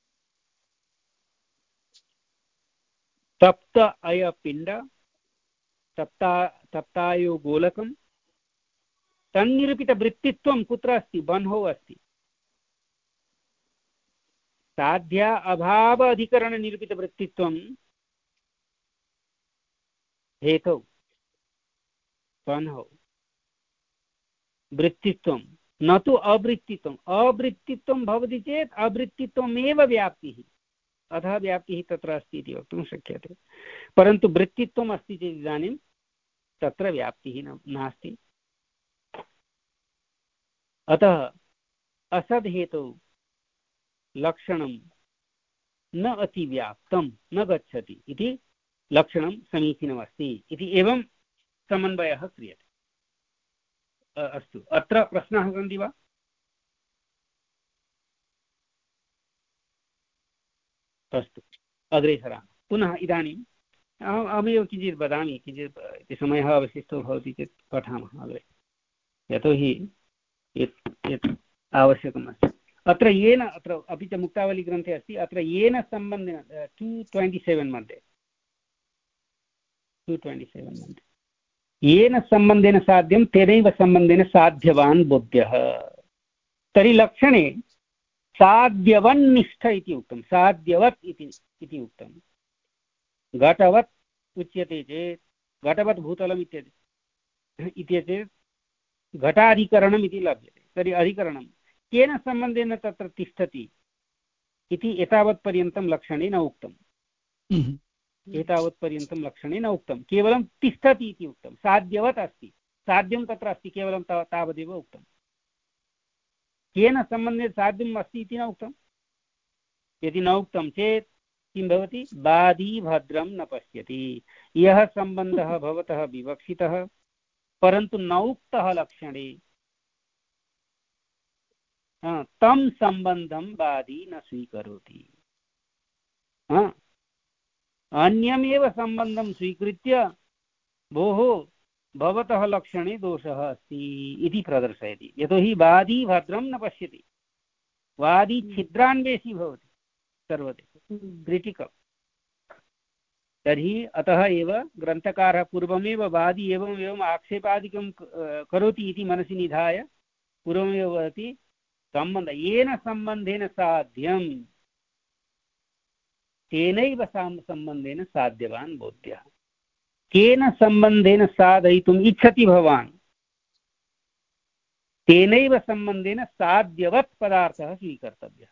तप्त अयपिण्ड तप्ता तप्तायो गोलकं तन्निरूपितवृत्तित्वं कुत्र अस्ति? बन्हो अस्ति। साध्या अभाव अधिकरण निरूपितवृत्तित्वं हेतौ बन्हो, वृत्तित्वं न तु अवृत्तित्वम्। अवृत्तित्वं भवति चेत् अवृत्तित्वमेव व्याप्तिः, अतः व्याप्तिः तत्र अस्ति इति वक्तुं शक्यते। परन्तु वृत्तित्वम् अस्ति चेत् इदानीं तत्र व्याप्तिः नास्ति। अतः असद् हेतौ लक्षणं न अतिव्याप्तं न गच्छति इति लक्षणं समीचीनमस्ति इति एवं समन्वयः क्रियते। अस्तु, अत्र प्रश्नाः सन्ति वा? अस्तु, अग्रे सरामः। पुनः इदानीम् अहमेव किञ्चित् वदामि, किञ्चित् इति समयः अवशिष्टो भवति चेत् पठामः अग्रे, यतोहि यत् यत् आवश्यकमस्ति। अत्र येन, अत्र अपि च मुक्तावलीग्रन्थे अस्ति, अत्र येन सम्बन्धेन टु ट्वेण्टि सेवेन् मध्ये टु ट्वेण्टि सेवेन् मध्ये येन सम्बन्धेन साध्यं तेनैव सम्बन्धेन साध्यवान् बोध्यः। तर्हि लक्षणे साध्यवन्निष्ठ इति उक्तं, साध्यवत् इति उक्तं। घटवत् उच्यते चेत्, घटवत् भूतलम् इत्यते इत्यचेत् घटाधिकरणम् इति लभ्यते। तर्हि अधिकरणं केन सम्बन्धेन तत्र तिष्ठति इति एतावत्पर्यन्तं लक्षणे न उक्तम्। एतावत्पर्यन्तं लक्षणे न उक्तं, केवलं तिष्ठति इति उक्तं। साध्यवत् अस्ति, साध्यं तत्र अस्ति, केवलं तावदेव उक्तं। केन सम्बन्धेन साध्यम् अस्ति इति न उक्तं। यदि न उक्तं चेत् किं भवति? बाधी भद्रं न पश्यति। यः सम्बन्धः भवतः विवक्षितः परन्तु न उक्तः लक्षणे, तं सम्बन्धं बाधी न स्वीकरोति। अन्यमेव सम्बन्धं स्वीकृत्य भोः भवतः लक्षणे दोषः अस्ति इति प्रदर्शयति। यतोहि वादी भद्रं न पश्यति, वादी छिद्रान्वेषी भवति सर्वदा, क्रिटिकल्। तर्हि अतः एव ग्रन्थकारः पूर्वमेव वादी एवम् एवम् आक्षेपादिकं करोति इति मनसि निधाय पूर्वमेव वदति सम्बन्ध येन सम्बन्धेन साध्यं तेनैव सम्बन्धेन साध्यवान् बोध्यः। केन सम्बन्धेन साधयितुम् इच्छति भवान् तेनैव सम्बन्धेन साध्यवत् पदार्थः स्वीकर्तव्यः।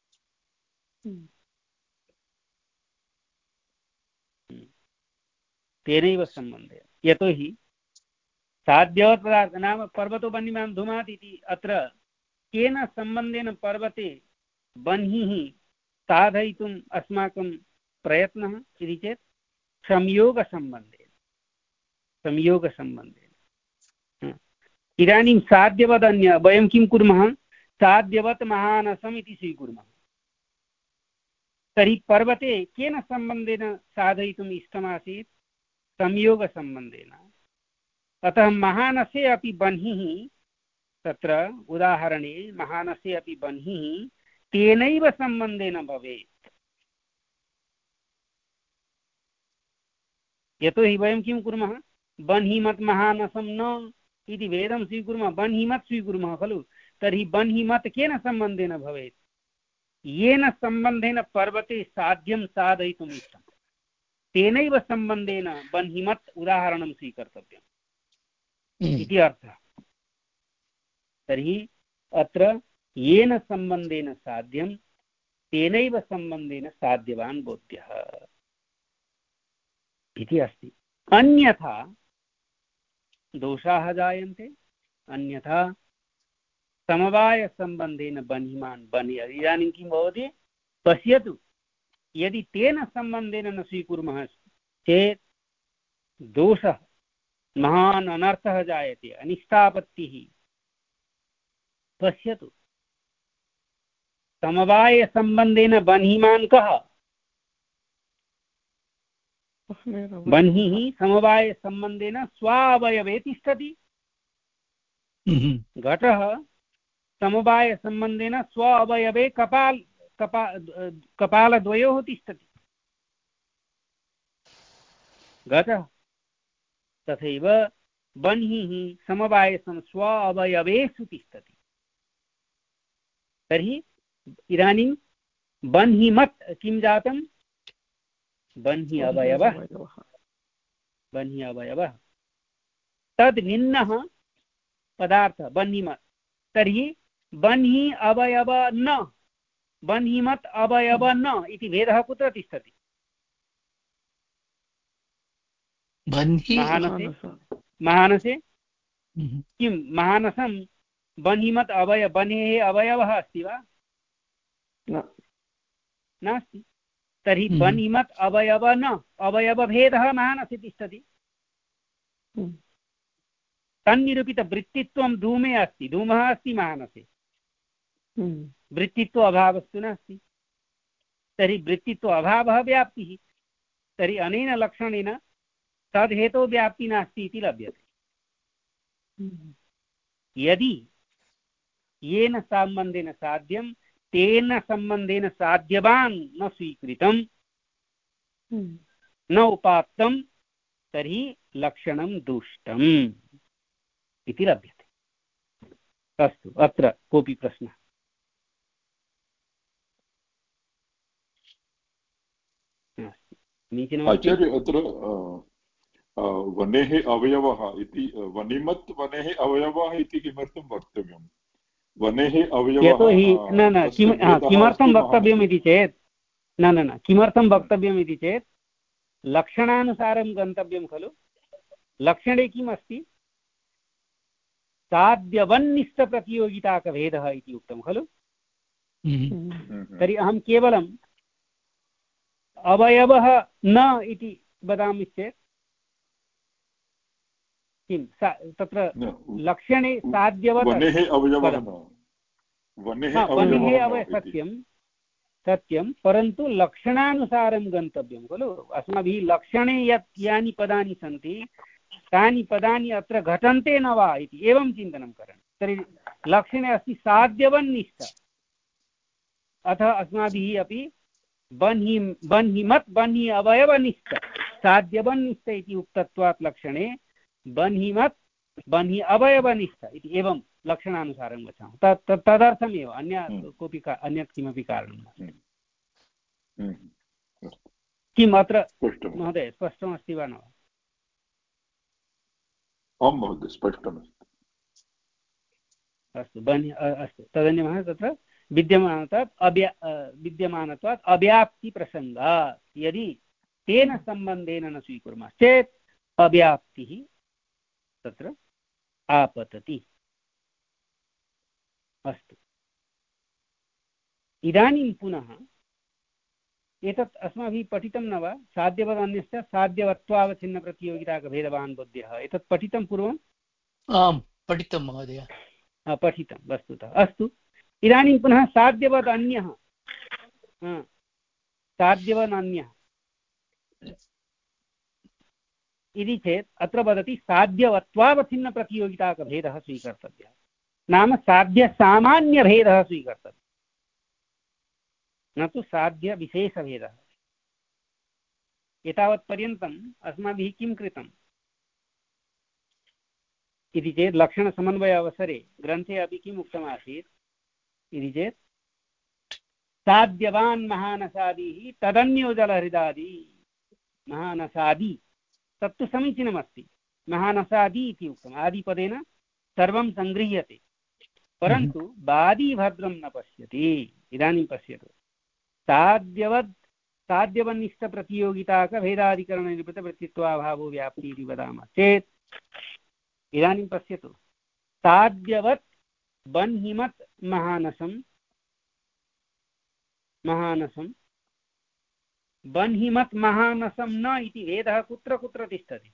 तेनैव सम्बन्धेन, यतोहि साध्यवत् पदार्थ नाम पर्वतो बह्निमान् धूमात् इति। अत्र केन सम्बन्धेन पर्वते बह्निः साधयितुम् अस्माकं प्रयत्नः इति चेत् संयोगसम्बन्धेन, संयोगसम्बन्धेन। इदानीं साध्यवदन्य वयं किं कुर्मः? साध्यवत् महानसम् इति स्वीकुर्मः। तर्हि पर्वते केन सम्बन्धेन साधयितुम् इष्टमासीत्? संयोगसम्बन्धेन। अतः महानसे अपि बह्निः, तत्र उदाहरणे महानसे अपि बह्निः तेनैव सम्बन्धेन भवेत्। यतोहि वयं किं कुर्मः, बन्हिमत् महानसं न इति वेदं स्वीकुर्मः, बन्हिमत् स्वीकुर्मः खलु। तर्हि बन्हिमत् केन सम्बन्धेन भवेत्, येन सम्बन्धेन पर्वते साध्यं साधयितुम् इष्टं तेनैव सम्बन्धेन बन्हिमत् उदाहरणं स्वीकर्तव्यम् इति अर्थः। तर्हि अत्र येन सम्बन्धेन साध्यं तेनैव सम्बन्धेन साध्यवान् बोध्यः इति अस्ति। अन्यथा दोषाः जायन्ते, अन्यथा समवायसम्बन्धेन बन्हिमान् बन्हि। इदानीं किं भवति, पश्यतु, यदि तेन सम्बन्धेन न स्वीकुर्मः चेत् दोषः, महान् अनर्थः जायते, अनिष्टापत्तिः। पश्यतु, समवायसम्बन्धेन बन्हिमान् कः, बन्हिः समवायसम्बन्धेन स्वावयवे तिष्ठति। घटः समवायसम्बन्धेन स्व अवयवे कपाल कपा कपालद्वयोः तिष्ठति घटः। तथैव बन्हिः समवायसं स्व अवयवेषु तिष्ठति। तर्हि इदानीं बन्हिमत् किं जातं, बन्हि अवयवः, बन्हि अवयवः तद् भिन्नः पदार्थः बन्हिमत्। तर्हि बन्हि अवयव न, बन्हिमत् अवयव न इति भेदः कुत्र तिष्ठति, महानसे। महानसे किं महानसं बन्हिमत् अवय बन्हेः अवयवः अस्ति वा, नास्ति। तर्हि बन्हिमत् अवयव न, अवयवभेदः महानसे तिष्ठति। तन्निरूपितवृत्तित्वं धूमे अस्ति, धूमः अस्ति महानसे, वृत्तित्व अभावस्तु नास्ति। तर्हि वृत्तित्व अभावः व्याप्तिः। तर्हि अनेन लक्षणेन तद्हेतोः व्याप्तिः नास्ति इति लभ्यते। यदि येन सम्बन्धेन साध्यं तेन सम्बन्धेन साध्यवान् न स्वीकृतं न उपात्तं तर्हि लक्षणं दुष्टम् इति लभ्यते। अस्तु, अत्र कोऽपि प्रश्नः? आचार्य, अत्र वनेः अवयवः इति वनिमत् वनेः अवयवः इति किमर्थं वक्तव्यं? वनेः अवयवः यतोहि न न किं किमर्थं वक्तव्यम् इति चेत् न न न किमर्थं वक्तव्यम् इति चेत् लक्षणानुसारं गन्तव्यं खलु। लक्षणे किम् अस्ति, साध्यवन्निष्ठप्रतियोगिताकभेदः इति उक्तं खलु। तर्हि अहं केवलम् अवयवः न इति वदामि चेत् किं तत्र लक्षणे साध्यवत् वनेः अवयवः न, वनेः अवयवः सत्यं सत्यं, परन्तु लक्षणानुसारं गन्तव्यं खलु। अस्माभिः लक्षणे यत् यानि पदानि सन्ति तानि पदानि अत्र घटन्ते न वा इति एवं चिन्तनं करणीयं। तर्हि लक्षणे अस्ति साध्यवन्निष्ठ, अथ अस्माभिः अपि बन्हि बन्हिमत् बन्हि अवयवनिष्ठ साध्यवन्निष्ठ इति उक्तत्वात् लक्षणे बन्हिमत् बन्हि अवयवनिष्ठ इति एवं लक्षणानुसारं गच्छामः। तत् तदर्थमेव, अन्य कोऽपि अन्यत् किमपि कारणं नास्ति। किम् अत्र महोदय स्पष्टमस्ति वा न वा? आं महोदय, स्पष्टमस्ति। अस्तु, बन्हि अस्तु, तदन्यः तत्र विद्यमानत्वात् अव्या विद्यमानत्वात् अव्याप्तिप्रसङ्गात् यदि तेन सम्बन्धेन न स्वीकुर्मः चेत् अव्याप्तिः तत्र आपतति। अस्तु, इदानीं पुनः एतत् अस्माभिः पठितं न वा, साध्यवदन्यस्य साध्यवत्वावच्छिन्नप्रतियोगिताकभेदवान् बुद्ध्यः, एतत् पठितं पूर्वम्? आम्, पठितं महोदय। पठितं वस्तुतः। अस्तु, इदानीं पुनः साध्यवद् अन्यः, साध्यवद् अन्यः इति चेत् अत्र वदति साध्यवत्वावच्छिन्नप्रतियोगिताकभेदः स्वीकर्तव्यः, नाम साध्यसामान्यभेदः स्वीकर्तव्यः, न तु साध्यविशेषभेदः। एतावत्पर्यन्तम् अस्माभिः किं कृतम् इति चेत् लक्षणसमन्वय अवसरे ग्रन्थे अपि किम् उक्तमासीत् इति चेत् साध्यवान् महानसादिः तदन्यो जलहृदादि महानसादि तत्तु समीचीनमस्ति महानसादि इति उक्तम् आदिपदेन सर्वं सङ्गृह्यते परन्तु बादिभद्रं न पश्यति इदानीं पश्यतु साध्यवद् साध्यवन्निष्ठप्रतियोगिताकभेदाधिकरणनिरूपितवृत्तित्वाभावो व्याप्ति इति वदामः चेत् इदानीं पश्यतु साध्यवत् बन्हिमत् महानसं महानसं बन्हिमत् महानसं न इति भेदः कुत्र कुत्र तिष्ठति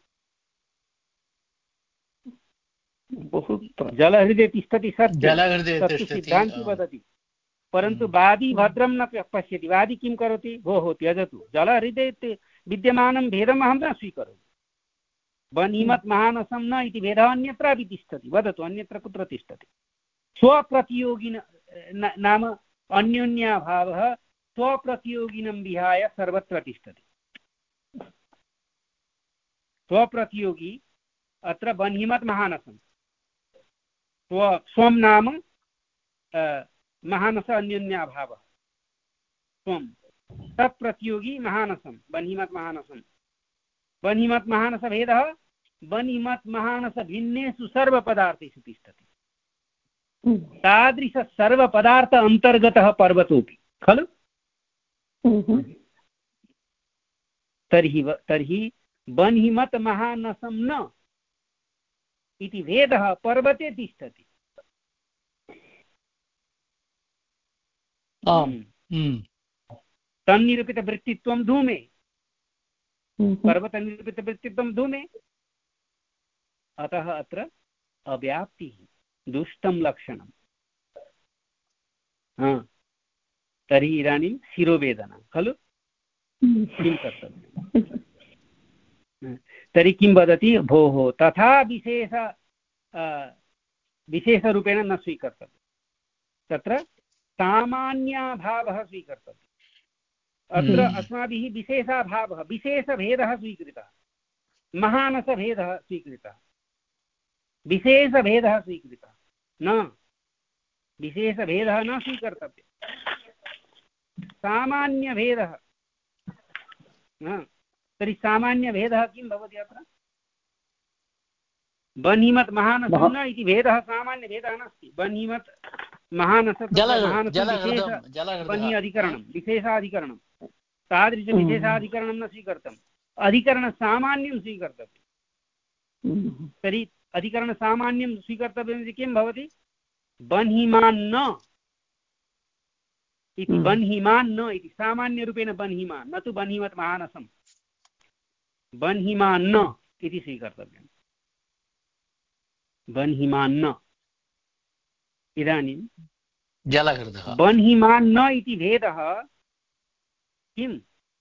जलहृदे तिष्ठति सत्यं सिद्धान्ती वदति परन्तु वादी भद्रं न पश्यति वादी किं करोति भोः त्यजतु जलहृदे विद्यमानं भेदम् अहं न स्वीकरोमि बन्हिमत् महानसं न इति भेदः अन्यत्रापि तिष्ठति वदतु अन्यत्र कुत्र तिष्ठति स्वप्रतियोगिन नाम अन्योन्याभावः स्वप्रतियोगिनं विहाय सर्वत्र तिष्ठति स्वप्रतियोगी अत्र बन्हिमत् महानसं स्व स्वं नाम महानस अन्योन्याभावः स्वं तत्प्रतियोगी महानसं बन्हिमत् महानसं बन्हिमत् महानसभेदः बन्हिमत् महानसभिन्नेषु सर्वपदार्थेषु तिष्ठति तादृश सर्वपदार्थ अन्तर्गतः पर्वतोऽपि खलु तर्हि तर्हि बन्हिमत् महानसं न इति भेदः पर्वते तिष्ठति तन्निरूपितवृत्तित्वं धूमे पर्वतनिरूपितवृत्तित्वं धूमे अतः अत्र अव्याप्तिः दुष्टं लक्षणं तर्हि इदानीं शिरोवेदना खलु किं कर्तव्यं तर्हि किं वदति भोः तथा विशेष विशेषरूपेण न स्वीकर्तव्यं तत्र सामान्याभावः स्वीकर्तव्यः अत्र अस्माभिः विशेषाभावः विशेषभेदः स्वीकृतः महानसभेदः स्वीकृतः विशेषभेदः स्वीकृतः न विशेषभेदः न स्वीकर्तव्यः सामान्यभेदः तर्हि सामान्यभेदः किं भवति अत्र बन्हिमत् महानसं न इति भेदः सामान्यभेदः नास्ति बन्हिमत् महानस बन्हि अधिकरणं विशेषाधिकरणं तादृशविशेषाधिकरणं न स्वीकर्तम् अधिकरणसामान्यं स्वीकर्तव्यं तर्हि अधिकरणसामान्यं स्वीकर्तव्यम् इति किं भवति बन्हिमान् न इति बन्हिमान् न इति सामान्यरूपेण बन्हिमान् न तु बन्हिमत् महानसं बन्हिमान् न इति स्वीकर्तव्यम् बन्हिमान् न इदानीं जलहृदः बन्हिमान् न इति भेदः किम्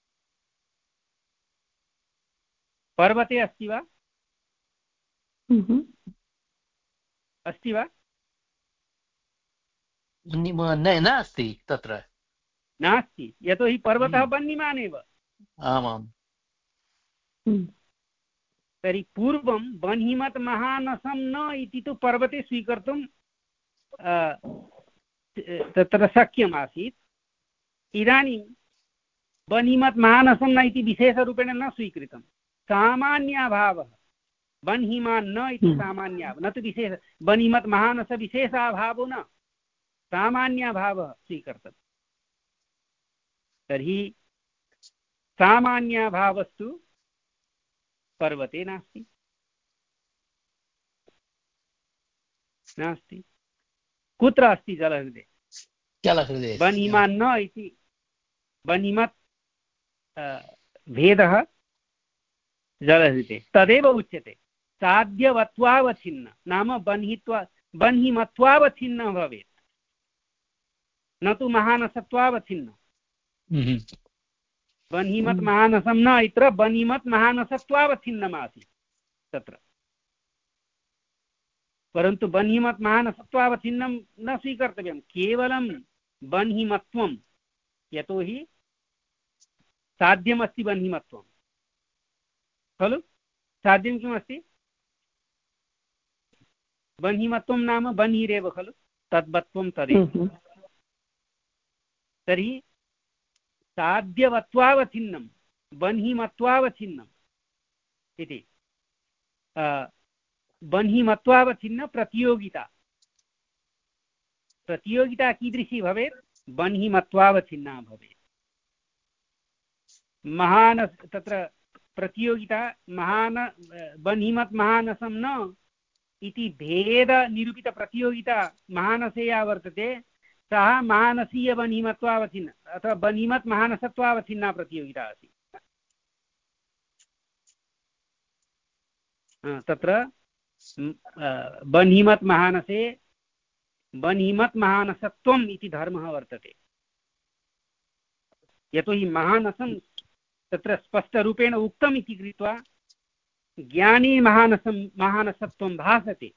पर्वते अस्ति वा अस्ति वा नास्ति तत्र नास्ति यतोहि पर्वतः बन्हिमान् एव आमाम् तर्हि पूर्वं बन्हिमत् महानसं न इति तु पर्वते स्वीकर्तुं तत्र शक्यमासीत् इदानीं बन्हिमत् महानसं न इति विशेषरूपेण न स्वीकृतं सामान्याभावः बन्हिमान् न इति सामान्याभावः न तु विशेष बन्हिमत् महानस विशेषाभावो न सामान्याभावः स्वीकर्तव्यः तर्हि सामान्याभावस्तु पर्वते नास्ति नास्ति कुत्र अस्ति जलहृदे जलहृदे बन्हिमान् न इति बन्हिमत् भेदः जलहृदे तदेव उच्यते साध्यवत्वावच्छिन्न नाम बन्हित्वा बन्हिमत्वावच्छिन्नः भवेत् न तु महानसत्वावच्छिन्न बन्हिमत् महानसं न इत्र बन्हिमत् महानसत्वावच्छिन्नमासीत् तत्र परन्तु बन्हिमत् महानसत्वावच्छिन्नं न स्वीकर्तव्यं केवलं बन्हिमत्वं यतोहि साध्यमस्ति बह्निमत्वं खलु। साध्यं किमस्ति? बह्निमत्वं नाम बह्निरेव खलु, तद्वत्वं तदेव। तर्हि साध्यवत्वावच्छिन्नं बह्निमत्वावच्छिन्नम् इति बह्निमत्वावच्छिन्न प्रतियोगिता। प्रतियोगिता कीदृशी भवेत्? बह्निमत्वावच्छिन्ना भवेत्। महान तत्र प्रतियोगिता महान बह्निमत् महानसं न इति भेदनिरूपितप्रतियोगिता महानसे या वर्तते सः महानसीय बह्निमत्वावच्छिन्न अथवा बह्निमत् महानसत्वावच्छिन्ना प्रतियोगिता अस्ति। तत्र बह्निमत् महानसे बह्निमत् महानसत्वम् इति धर्मः वर्तते। यतोहि महानसं तत्र स्पष्टरूपेण उक्तम् इति कृत्वा ज्ञाने महानसं महानसत्वं भासते।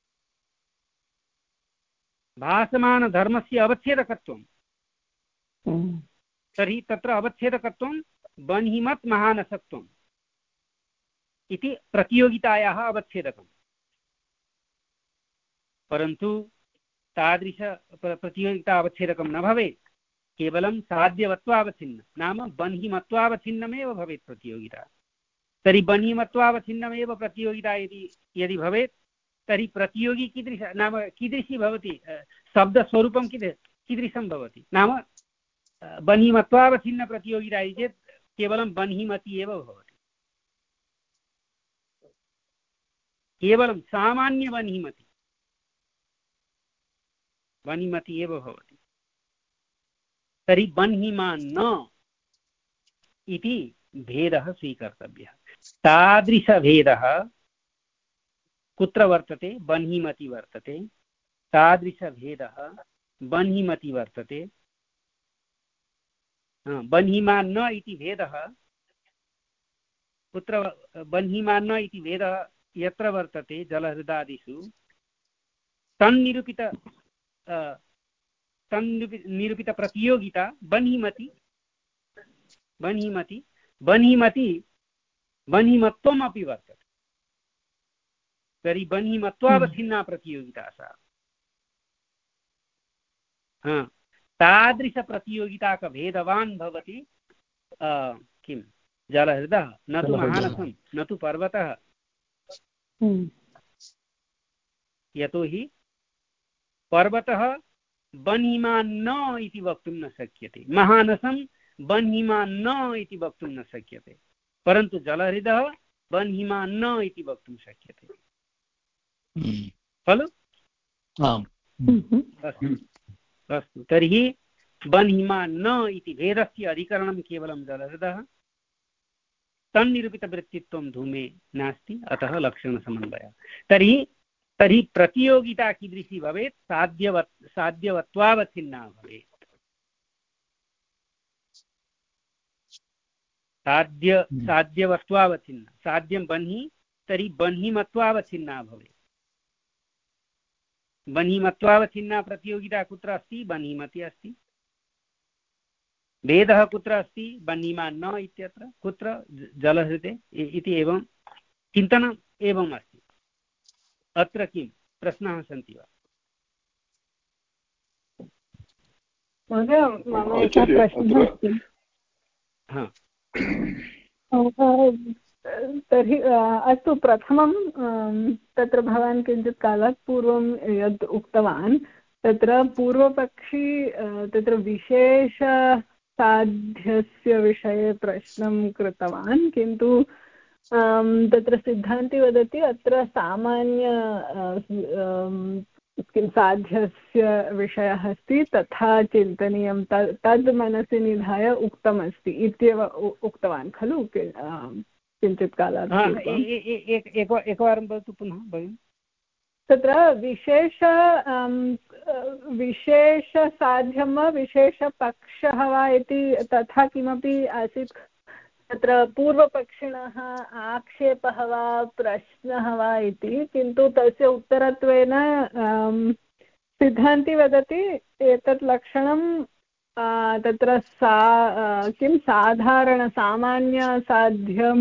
भासमानधर्मस्य अवच्छेदकत्वं, तर्हि तत्र अवच्छेदकत्वं बह्निमत् महानसत्वम् इति प्रतियोगितायाः अवच्छेदकम्। परन्तु तादृश प्रतियोगिता अवच्छेदकं न भवेत्, केवलं साध्यवत्वावच्छिन्नं नाम बह्निमत्वावच्छिन्नमेव भवेत् प्रतियोगिता। तर्हि बह्निमत्वावच्छिन्नमेव प्रतियोगिता यदि यदि भवेत् तर्हि प्रतियोगी कीदृश नाम कीदृशी भवति? शब्दस्वरूपं कीद कीदृशं भवति? नाम बह्निमत्वावच्छिन्न प्रतियोगिता इति चेत् केवलं बह्निमति एव भवति, केवलं सामान्य बह्निमति बह्निमति एव भवति। तर्हि बह्निमान् न इति भेदः स्वीकर्तव्यः। तादृशभेदः कुत्र वर्तते? बह्निमति वर्तते। तादृशभेदः बह्निमति वर्तते। बह्निमान् न इति भेदः कुत्र? बह्निमान् न इति भेदः यत्र वर्तते जलहृदादिषु तन्निरूपित तन्निरूपित प्रतियोगिता बह्निमति बह्निमति बह्निमति बह्निमत्वम् अपि वर्तते। तर्हि बह्निमत्वावच्छिन्ना प्रतियोगिता सा। हा, तादृशप्रतियोगिताकभेदवान् भवति किं? जलहृदः, न तु महानसं, न तु पर्वतः। यतोहि पर्वतः बह्निमान् न इति वक्तुं न शक्यते, महानसं बह्निमान् न इति वक्तुं न शक्यते, परन्तु जलहृदः बह्निमान् न इति वक्तुं शक्यते खलु। अस्तु, तर्हि बह्निमान् न इति भेदस्य अधिकरणं केवलं जलहृदः, तन्निरूपितवृत्तित्वं धूमे नास्ति, अतः लक्षणसमन्वयः। तर्हि तर्हि प्रतियोगिता कीदृशी भवेत्? साध्यवत् साध्यवत्वावच्छिन्ना भवेत्। साध्य साध्यवत्वावच्छिन्ना, साध्यं बह्नि, तर्हि बह्निमत्वावच्छिन्ना भवेत्। बह्निमत्वावच्छिन्ना प्रतियोगिता कुत्र अस्ति? बह्निमति अस्ति। भेदः कुत्र अस्ति? बह्निमान् न इत्यत्र। कुत्र? जलहृदे इति एवं चिन्तनम् एवम् अस्ति। अत्र किं प्रश्नाः सन्ति वा? महोदय, मम एकः प्रश्नः अस्ति। तर्हि अस्तु, प्रथमं तत्र भवान् किञ्चित् कालात् पूर्वं यद् उक्तवान् तत्र पूर्वपक्षी तत्र विशेषसाध्यस्य विषये प्रश्नं कृतवान्, किन्तु तत्र सिद्धान्ती वदति अत्र सामान्य किं साध्यस्य विषयः अस्ति, तथा चिन्तनीयं, तद् मनसि निधाय उक्तमस्ति इत्येव उक्तवान् खलु किञ्चित् कालात्? एकवारं वदतु पुनः भगिनि। तत्र विशेष विशेषसाध्यं वा विशेषपक्षः वा इति तथा किमपि आसीत् तत्र पूर्वपक्षिणः आक्षेपः वा प्रश्नः वा इति, किन्तु तस्य उत्तरत्वेन सिद्धान्ती वदति एतत् लक्षणं तत्र सा किं साधारणसामान्यसाध्यं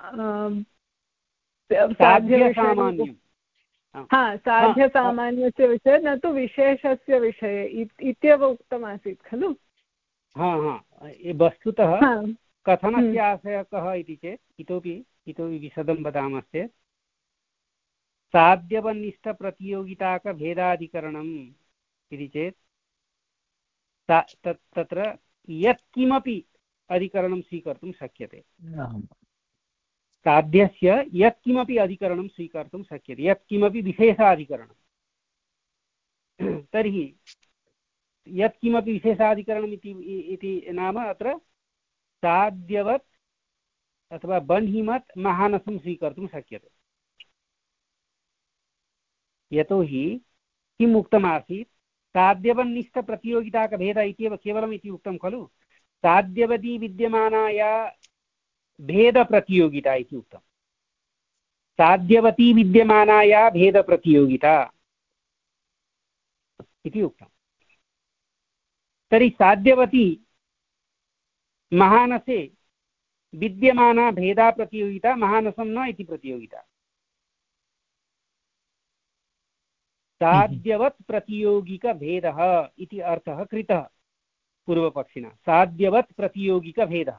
साध्यसामान्यं हा साध्यसामान्यस्य विषये न तु विशेषस्य विषये इत्येव उक्तमासीत् खलु। हा हा वस्तुतः कथनस्य आशयः कः इति चेत् इतोपि इतोपि विशदं वदामश्चेत् साध्यवनिष्ठप्रतियोगिताकभेदाधिकरणम् इति चेत् तत्र यत्किमपि अधिकरणं स्वीकर्तुं शक्यते। साध्यस्य यत्किमपि अधिकरणं स्वीकर्तुं शक्यते, यत्किमपि विशेषाधिकरणं। तर्हि यत्किमपि विशेषाधिकरणम् इति नाम अत्र साध्यवत् अथवा बह्निमत् महानसं स्वीकर्तुं शक्यते। यतोहि किम् उक्तमासीत्, साध्यवन्निष्ठप्रतियोगिताकभेद इत्येव केवलम् इति उक्तं खलु। साध्यवती विद्यमानाया भेदप्रतियोगिता इति उक्तं। साध्यवती विद्यमानाया भेदप्रतियोगिता इति उक्तं। तर्हि साध्यवती महानसे विद्यमाना भेदा प्रतियोगिता महानसं न इति प्रतियोगिता। साध्यवत् प्रतियोगिकभेदः इति अर्थः कृतः पूर्वपक्षिणा। साध्यवत् प्रतियोगिकभेदः।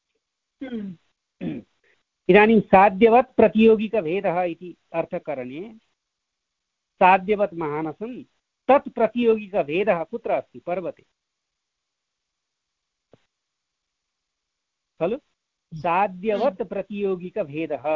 इदानीं साध्यवत् प्रतियोगिकभेदः इति अर्थकरणे साध्यवत् महानसं तत् प्रतियोगिकभेदः कुत्र अस्ति? पर्वते खलु। साध्यवत् प्रतियोगिकभेदः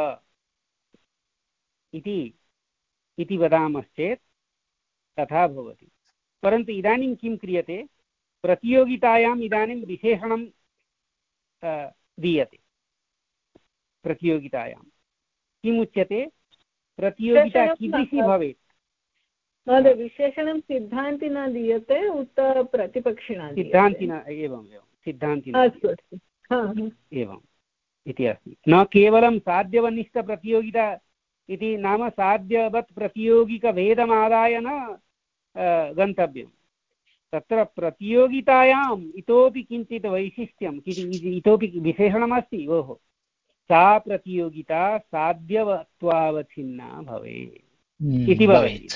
इति इति वदामश्चेत् तथा भवति। परन्तु इदानीं किं क्रियते, प्रतियोगितायाम् इदानीं विशेषणं दीयते। प्रतियोगितायां किम् उच्यते, प्रतियोगिता कीदृशी भवेत्? महोदय, विशेषणं सिद्धान्ति न दीयते उत प्रतिपक्षिणा? सिद्धान्तिना एवम् एवं सिद्धान्तिना एवम् इति अस्ति। न केवलं साध्यवनिष्ठप्रतियोगिता इति नाम साध्यवत् प्रतियोगिकभेदमादाय न गन्तव्यं। तत्र प्रतियोगितायाम् इतोपि किञ्चित् वैशिष्ट्यं, इतोपि विशेषणमस्ति। ओहो, सा प्रतियोगिता साध्यवत्वावच्छिन्ना भवेत् इति भवेत्।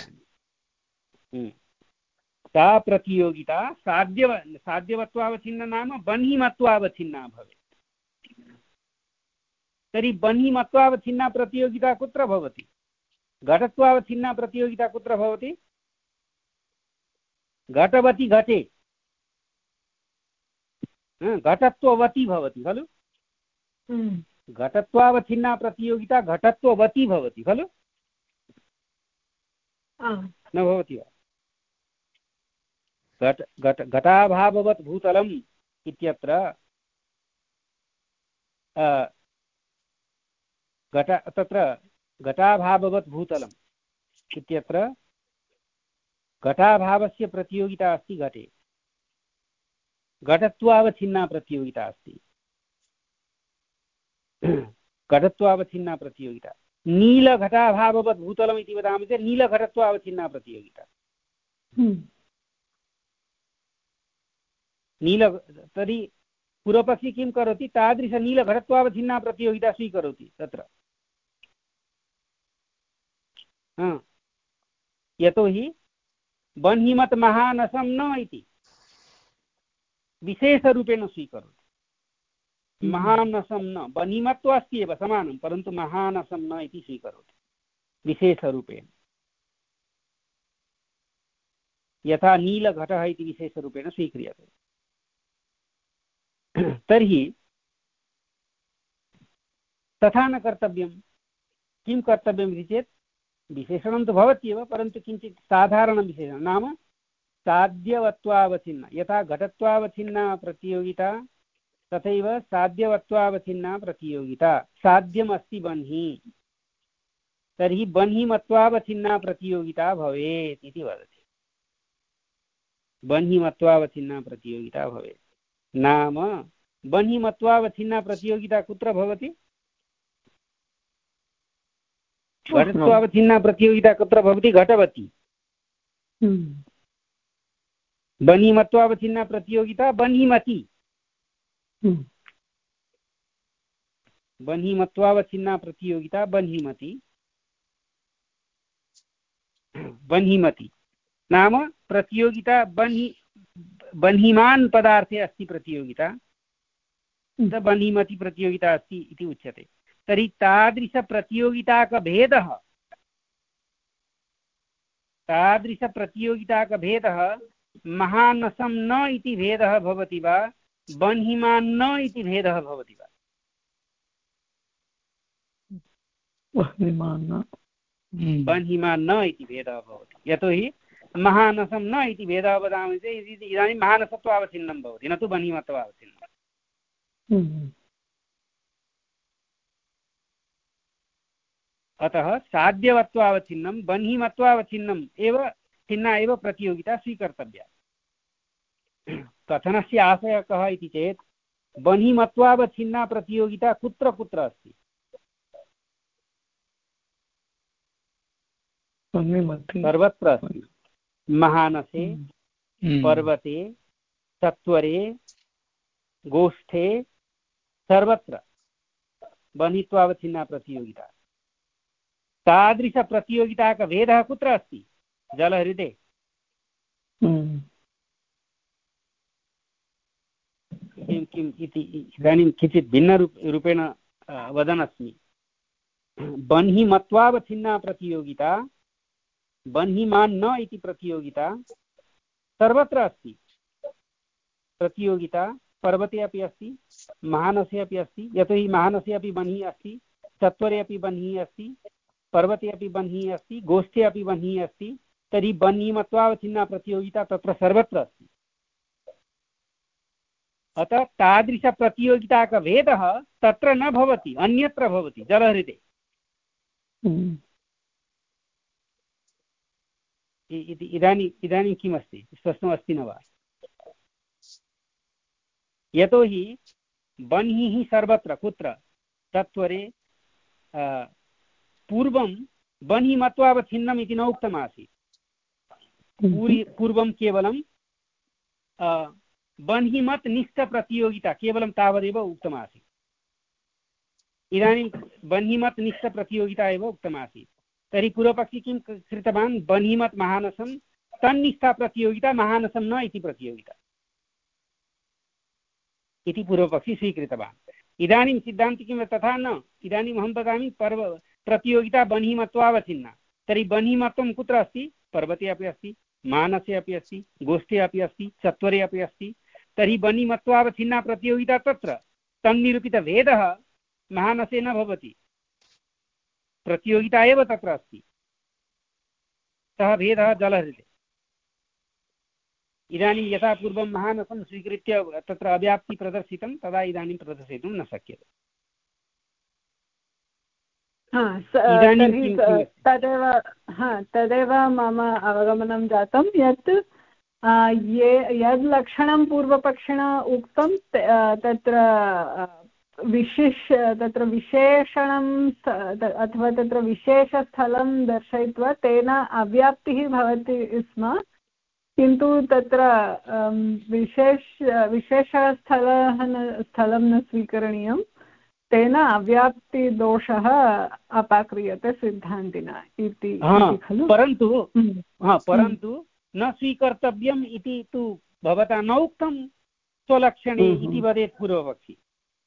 सा प्रतियोगिता साध्यव साध्यवत्वावच्छिन्ना नाम बह्निमत्वावच्छिन्ना भवेत्। तर्हि बह्निमत्वावच्छिन्ना प्रतियोगिता कुत्र भवति? घटत्वावच्छिन्ना प्रतियोगिता कुत्र भवति? घटवति घटे घटत्ववती भवति खलु। घटत्वावच्छिन्ना प्रतियोगिता घटत्ववती भवति खलु, न भवति वा? घट घट घटाभाववत् भूतलम् इत्यत्र घट तत्र घटाभाववत् भूतलम् इत्यत्र घटाभावस्य प्रतियोगिता अस्ति घटे, घटत्वावच्छिन्ना प्रतियोगिता अस्ति। घटत्वावच्छिन्ना प्रतियोगिता। नीलघटाभाववत् भूतलम् इति वदामः चेत् नीलघटत्वावच्छिन्ना प्रतियोगिता। नील तर्हि पूर्वपक्षी किं करोति? तादृशनीलघटत्वावच्छिन्ना प्रतियोगिता स्वीकरोति तत्र। यतोहि बह्निमत् महानसं न इति विशेषरूपेण स्वीकरोति। महानसं न, बह्निमत्व अस्ति एव समानं, परन्तु महानसं न इति स्वीकरोति विशेषरूपेण। यथा नीलघटः इति विशेषरूपेण स्वीक्रियते। तर्हि तथा न कर्तव्यं। किं कर्तव्यम् इति चेत् विशेषणं तु भवत्येव, परन्तु किञ्चित् साधारणं विशेषणं नाम साध्यवत्वावच्छिन्ना। यथा घटत्वावच्छिन्ना प्रतियोगिता तथैव साध्यवत्वावच्छिन्ना प्रतियोगिता। साध्यमस्ति बह्नि, तर्हि बह्निमत्वावच्छिन्ना प्रतियोगिता भवेत् इति वदति। बह्निमत्वावच्छिन्ना प्रतियोगिता भवेत् नाम बह्निमत्वावच्छिन्ना प्रतियोगिता कुत्र भवति? घटत्वावच्छिन्ना प्रतियोगिता कुत्र भवति? घटवती। बन्हीमत्वावच्छिन्ना प्रतियोगिता बन्हीमती, बन्हीमत्वावच्छिन्ना प्रतियोगिता बन्हीमती, बन्हीमती नाम प्रतियोगिता बन्ही बन्हीमान् पदार्थे अस्ति प्रतियोगिता, बन्हीमती प्रतियोगिता अस्ति इति उच्यते। तर्हि तादृशप्रतियोगिताकभेदः तादृशप्रतियोगिताकभेदः महानसं न इति भेदः भवति वा बन्हीमान् न इति भेदः भवति वा? बन्हीमान् न इति भेदः भवति। यतोहि महानसं न इति भेदः वदामि चेत् इदानीं महानसत्वावच्छिन्नं भवति, न तु बन्हीमत्वावच्छिन्नम्। अतः साध्यवत्वावच्छिन्नं बन्हीमत्वावच्छिन्नम् एव छिन्ना एव प्रतियोगिता स्वीकर्तव्या। कथनस्य आशयः कः इति चेत् बन्हीमत्वावच्छिन्ना प्रतियोगिता कुत्र कुत्र अस्ति? सर्वत्र अस्ति। महानसे, पर्वते, सत्वरे, गोष्ठे, सर्वत्र बन्हीत्वावच्छिन्ना प्रतियोगिता। तादृशप्रतियोगिता का भेदः कुत्र अस्ति? जलहृदे। किं किम् इति इदानीं किञ्चित् भिन्नरूपेण वदन् बन्हीमत्वावच्छिन्ना प्रतियोगिता बन्हीमान् न इति प्रतियोगिता सर्वत्र अस्ति। प्रतियोगिता पर्वते अपि अस्ति, महानसे अपि अस्ति, यतोहि महानसे अपि बन्ही अस्ति, सत्वरे अपि बन्ही अस्ति, पर्वते अपि बन्ही अस्ति, गोष्ठे अपि बन्ही अस्ति। तर्हि बन्हीमत्वावच्छिन्ना प्रतियोगिता तत्र सर्वत्र अस्ति। अतः तादृशप्रतियोगिता का भेदः तत्र न भवति, अन्यत्र भवति, जलहृदे। इदानीं इदानीं किमस्ति, स्पष्टमस्ति न वा? यतोहि बन्हीः सर्वत्र कुत्र? सत्वरे। पूर्वं बन्हीमत्वावच्छिन्नम् इति न उक्तमासीत्। पूर्वं केवलं बन्हीमत् निष्ठप्रतियोगिता केवलं तावदेव उक्तमासीत्। इदानीं बन्हीमत् निष्ठप्रतियोगिता एव उक्तमासीत्। तर्हि पूर्वपक्षी किं कृतवान्? बन्हीमत् महानसं तन्निष्ठा प्रतियोगिता महानसं न इति प्रतियोगिता इति पूर्वपक्षी स्वीकृतवान्। इदानीं सिद्धान्ति किं? तथा न। इदानीम् अहं वदामि पर्व प्रतियोगिता बन्हीमत्वावच्छिन्ना। तर्हि बन्हीमत्वं कुत्र अस्ति? पर्वते अपि अस्ति, मानसे अपि अस्ति, गोष्ठे अपि अस्ति, सत्वरे अपि अस्ति। तर्हि बन्हीमत्वावच्छिन्ना प्रतियोगिता तत्र। तन्निरूपितभेदः महानसे न भवति, प्रतियोगिता एव तत्र अस्ति। सः भेदः जलहृदे। इदानीं यथा पूर्वं महानसं स्वीकृत्य तत्र अव्याप्ति प्रदर्शितं तदा इदानीं प्रदर्शयितुं न शक्यते। तदेव हा तदेव मम अवगमनं जातं यत् ये यद् लक्षणं पूर्वपक्षिणा उक्तं तत्र विशिष्य तत्र विशेषणं अथवा तत्र विशेषस्थलं दर्शयित्वा तेन अव्याप्तिः भवति स्म। किन्तु तत्र विशेष विशेषस्थलं न स्थलं न स्वीकरणीयं, तेन अव्याप्तिदोषः अपाक्रियते सिद्धान्तिना इति खलु। परन्तु परन्तु न स्वीकर्तव्यम् इति तु भवता न उक्तं स्वलक्षणे इति वदेत् पूर्वपक्षी।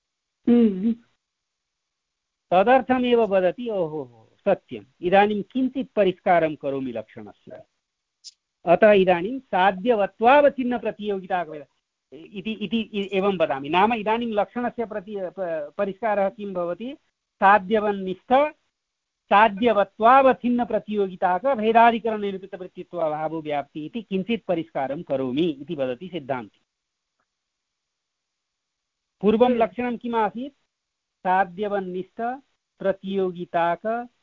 तदर्थमेव वदति ओहो सत्यम्, इदानीं किञ्चित् परिष्कारं करोमि लक्षणस्य। अतः इदानीं साध्यवत्वावच्छिन्न प्रतियोगिता इति इति एवं वदामि। नाम इदानीं लक्षणस्य प्रति परिष्कारः किं भवति? साध्यवन्निष्ठ साध्यवत्वावच्छिन्न प्रतियोगिता का भेदाधिकरणनिरूपितवृत्तित्वाभावो व्याप्ति इति किञ्चित् परिष्कारं करोमि इति वदति सिद्धान्ति। पूर्वं लक्षणं किम् आसीत्? साध्यवन्निष्ठ प्रतियोगिताक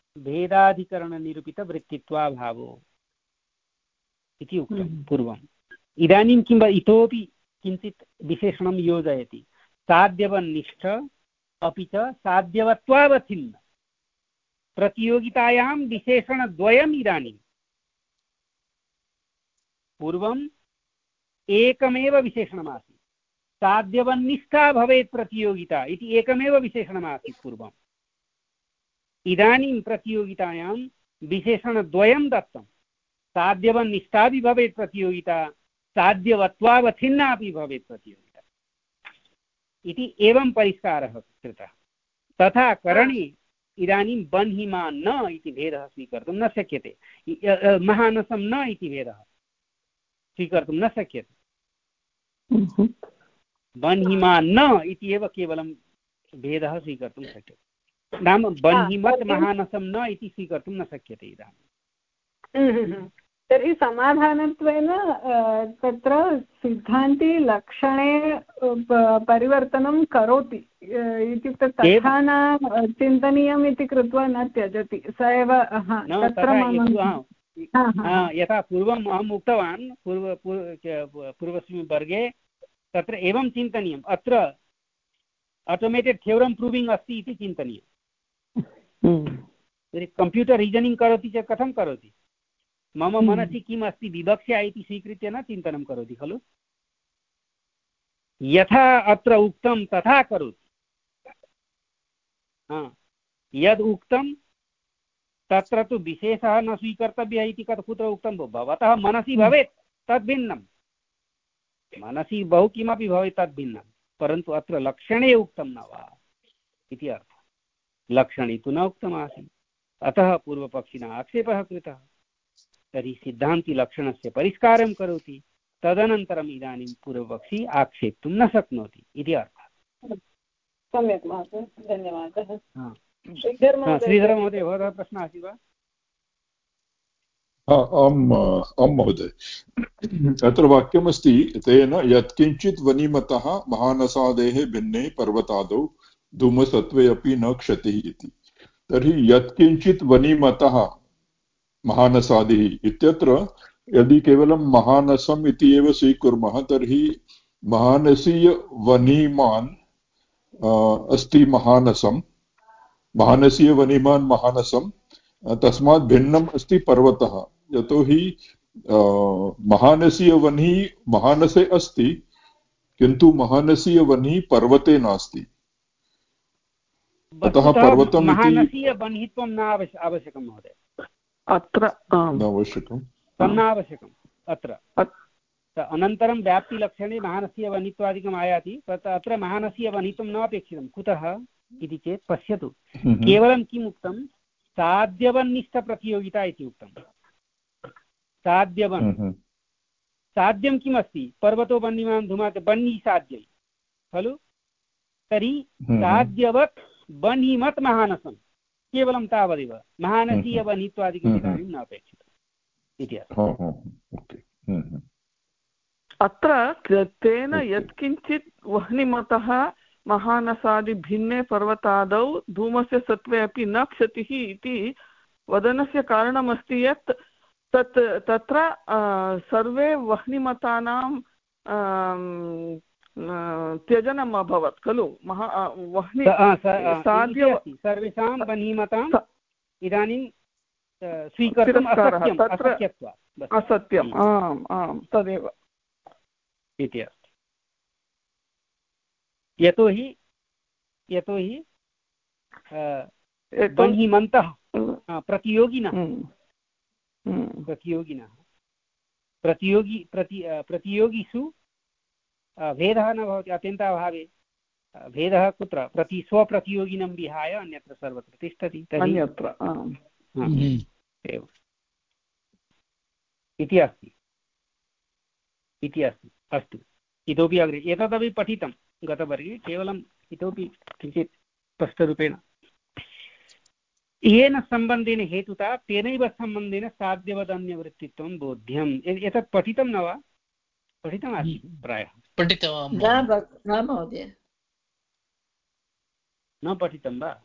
भेदाधिकरणनिरूपितवृत्तित्वाभावो इति उक्तं पूर्वम्। इदानीं किं इतोपि किञ्चित् विशेषणं योजयति। साध्यवन्निष्ठ अपि च साध्यवत्वावच्छिन्न प्रतियोगितायां विशेषणद्वयम्। इदानीं पूर्वं एकमेव विशेषणमासीत्। साध्यवन्निष्ठा भवेत् प्रतियोगिता इति एकमेव विशेषणमासीत् पूर्वम्। इदानीं प्रतियोगितायां विशेषणद्वयं दत्तं। साध्यवन्निष्ठापि भवेत् प्रतियोगिता, साध्यवत्वावच्छिन्नापि भवेत् प्रतियोगिता इति एवं परिष्कारः कृतः। तथा करणे इदानीं बन्हिमा न इति भेदः स्वीकर्तुं न शक्यते। महानसं न इति भेदः स्वीकर्तुं न शक्यते। बन्हिमा न इति एव केवलं भेदः स्वीकर्तुं शक्यते। नाम बन्हिमत् महानसं न इति स्वीकर्तुं न शक्यते इदानीं। तर्हि समाधानत्वेन तत्र सिद्धान्ती लक्षणे परिवर्तनं करोति इत्युक्ते तथा न चिन्तनीयम् इति कृत्वा न त्यजति स एव। यथा पूर्वम् अहम् उक्तवान् पूर्व पूर्वस्मिन् वर्गे तत्र एवं चिन्तनीयम्, अत्र आटोमेटेड् थ्योरम् प्रूविङ्ग् अस्ति इति चिन्तनीयम्। तर्हि कम्प्यूटर् रीजनिङ्ग् करोति चेत् कथं करोति? मम मनसि किम् अस्ति विवक्ष्या इति स्वीकृत्य न चिन्तनं करोति खलु। यथा अत्र उक्तं तथा करोति। यद् उक्तं तत्र तु विशेषः न स्वीकर्तव्यः इति कुत्र उक्तं? भवतः मनसि भवेत् तद् भिन्नं, मनसि बहु किमपि भवेत् तद् भिन्नं, परन्तु अत्र लक्षणे उक्तं न वा इति अर्थः। लक्षणे तु न उक्तमासीत्, अतः पूर्वपक्षिणा आक्षेपः कृतः। तर्हि सिद्धान्ति लक्षणस्य परिष्कारं करोति, तदनन्तरम् इदानीं पूर्वपक्षी आक्षेप्तुं न शक्नोति इति अर्थः। सम्यक् महोदय, धन्यवादः। श्रीधर महोदय, भवतः प्रश्नः अस्ति वा? आम् महोदय, अत्र वाक्यमस्ति तेन यत्किञ्चित् वनिमतः महानसादेः भिन्ने पर्वतादौ धूमसत्त्वे अपि न क्षतिः इति। तर्हि यत्किञ्चित् वनिमतः महानसादिः इत्यत्र यदि केवलं महानसम् इति एव स्वीकुर्मः तर्हि महानसीयवनिमान् अस्ति महानसं, महानसीयवनिमान् महानसं, तस्मात् भिन्नम् अस्ति पर्वतः। यतोहि महानसीयवनिः महानसे अस्ति किन्तु महानसीयवनिः पर्वते नास्ति। अतः पर्वतम् इति महानसीयवनित्वं न आवश्यकं महोदय, अत्र आवश्यकं तन्नावश्यकम् अत्र। अनन्तरं व्याप्तिलक्षणे महानसीयवनित्वादिकम् आयाति, तत् अत्र महानसीयवनित्वं न अपेक्षितं। कुतः इति चेत् पश्यतु, केवलं किम् उक्तं? साध्यवन्निष्ठप्रतियोगिता इति उक्तं। साध्यवन्, साध्यं किमस्ति? पर्वतो वह्निमान् धूमात्, वह्नि साध्यं खलु। तर्हि साध्यवत् वह्निमत् महानसं, केवलं तावदेव। महानसीयवनित्वादिकम् इदानीं न अपेक्षितम् इति अस्ति। अत्र तेन यत्किञ्चित् वह्निमतः महानसादिभिन्ने पर्वतादौ धूमस्य सत्त्वे अपि न क्षतिः इति वदनस्य कारणमस्ति यत् तत् तत्र सर्वे वह्निमतानां त्यजनम् अभवत् खलु। महा वह्नि साध्य सर्वेषां वह्निमताम् इदानीं स्वीकर्तुम् असत्यम्। आम् आम् तदेव इति अस्ति। यतोहि यतोहि वह्निमन्तः प्रतियोगिनः प्रतियोगिनः प्रतियोगी प्रति प्रतियोगिषु भेदः न भवति। अत्यन्ताभावे भेदः कुत्र? प्रति स्वप्रतियोगिनं विहाय अन्यत्र सर्वत्र तिष्ठति। अन्यत्र एवम् इति अस्ति इति अस्ति। अस्तु, इतोपि अग्रे एतदपि पठितं गतवर्गे, केवलम् इतोपि किञ्चित् स्पष्टरूपेण। येन सम्बन्धेन हेतुता तेनैव सम्बन्धेन साध्यवदन्यवृत्तित्वं बोध्यम्। एतत् पठितं न वा? पठितमासीत् प्रायः। पठितवान् न महोदय, न पठितं वा?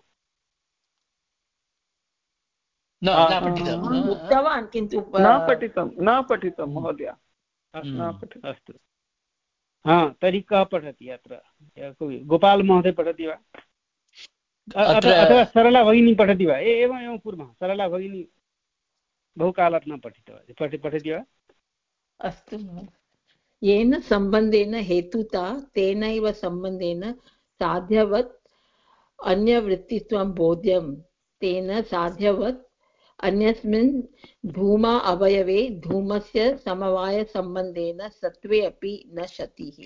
उक्तवान् किन्तु न पठितं न पठितं महोदय। अस्तु, हा तर्हि कः पठति अत्र? गोपाल महोदय पठति वा? अथवा सरला भगिनी पठति वा? एवम् एवं कुर्मः। सरला भगिनी बहुकालात् न पठितवती, पठति वा? अस्तु। येन सम्बन्धेन हेतुता तेनैव सम्बन्धेन साध्यवत् अन्यवृत्तित्वं बोध्यं तेन साध्यवत् अन्यस्मिन् धूमा अवयवे धूमस्य समवायसम्बन्धेन सत्त्वे अपि न क्षतिः।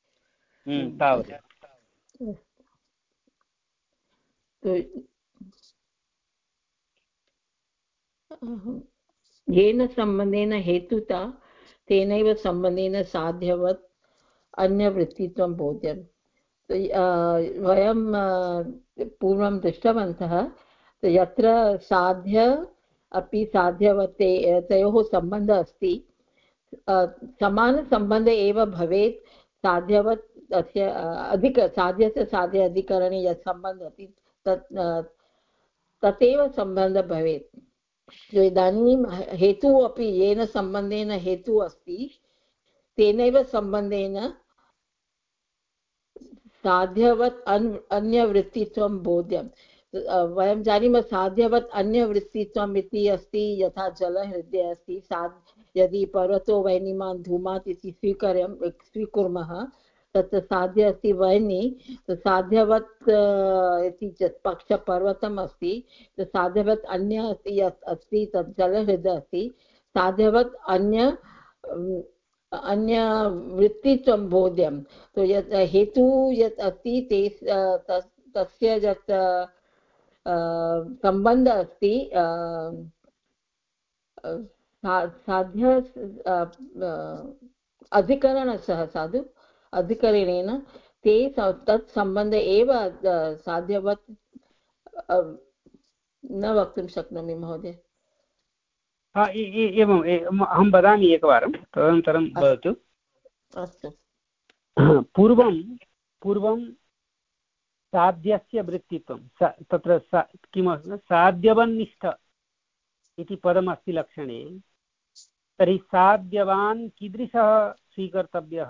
येन सम्बन्धेन हेतुता तेनैव सम्बन्धेन साध्यवत् अन्यवृत्तित्वं बोध्यं। वयं पूर्वं दृष्टवन्तः यत्र साध्य अपि साध्यवते तयोः सम्बन्धः अस्ति, समानसम्बन्ध एव भवेत् साध्यवत् तस्य अधिक साध्यस्य साध्य अधिकरणे यत् सम्बन्धः अस्ति तत् तथैव सम्बन्धः भवेत्। इदानीं हेतुः अपि येन सम्बन्धेन हेतुः अस्ति तेनैव सम्बन्धेन साध्यवत् अन्यवृत्तित्वं बोध्यं। वयं जानीमः साध्यवत् अन्यवृत्तित्वम् इति अस्ति यथा जलहृदये अस्ति। साध् यदि पर्वतो वह्निमान् धूमात् इति स्वीकर्यं स्वीकुर्मः तत् साध्य अस्ति वह्नि, साध्यवत् इति पक्षपर्वतम् अस्ति, साध्यवत् अन्य यत् अस्ति तत् जलहृदय अस्ति। साध्यवत् अन्य अन्य वृत्तित्वं बोध्यं। तो यत् हेतु यत् अस्ति ते तस्य यत् सम्बन्ध अस्ति साध्य अधिकरणसह साधु अधिकरणेन ते तत् सम्बन्ध एव साध्यवत् न वक्तुं शक्नोमि महोदय। एवम् अहं वदामि एकवारं तदनन्तरं वदतु। अस्तु। पूर्वं पूर्वं साध्यस्य वृत्तित्वं तत्र किमस्ति साध्यवन्निष्ठ इति पदमस्ति लक्षणे। तर्हि साध्यवान् कीदृशः स्वीकर्तव्यः?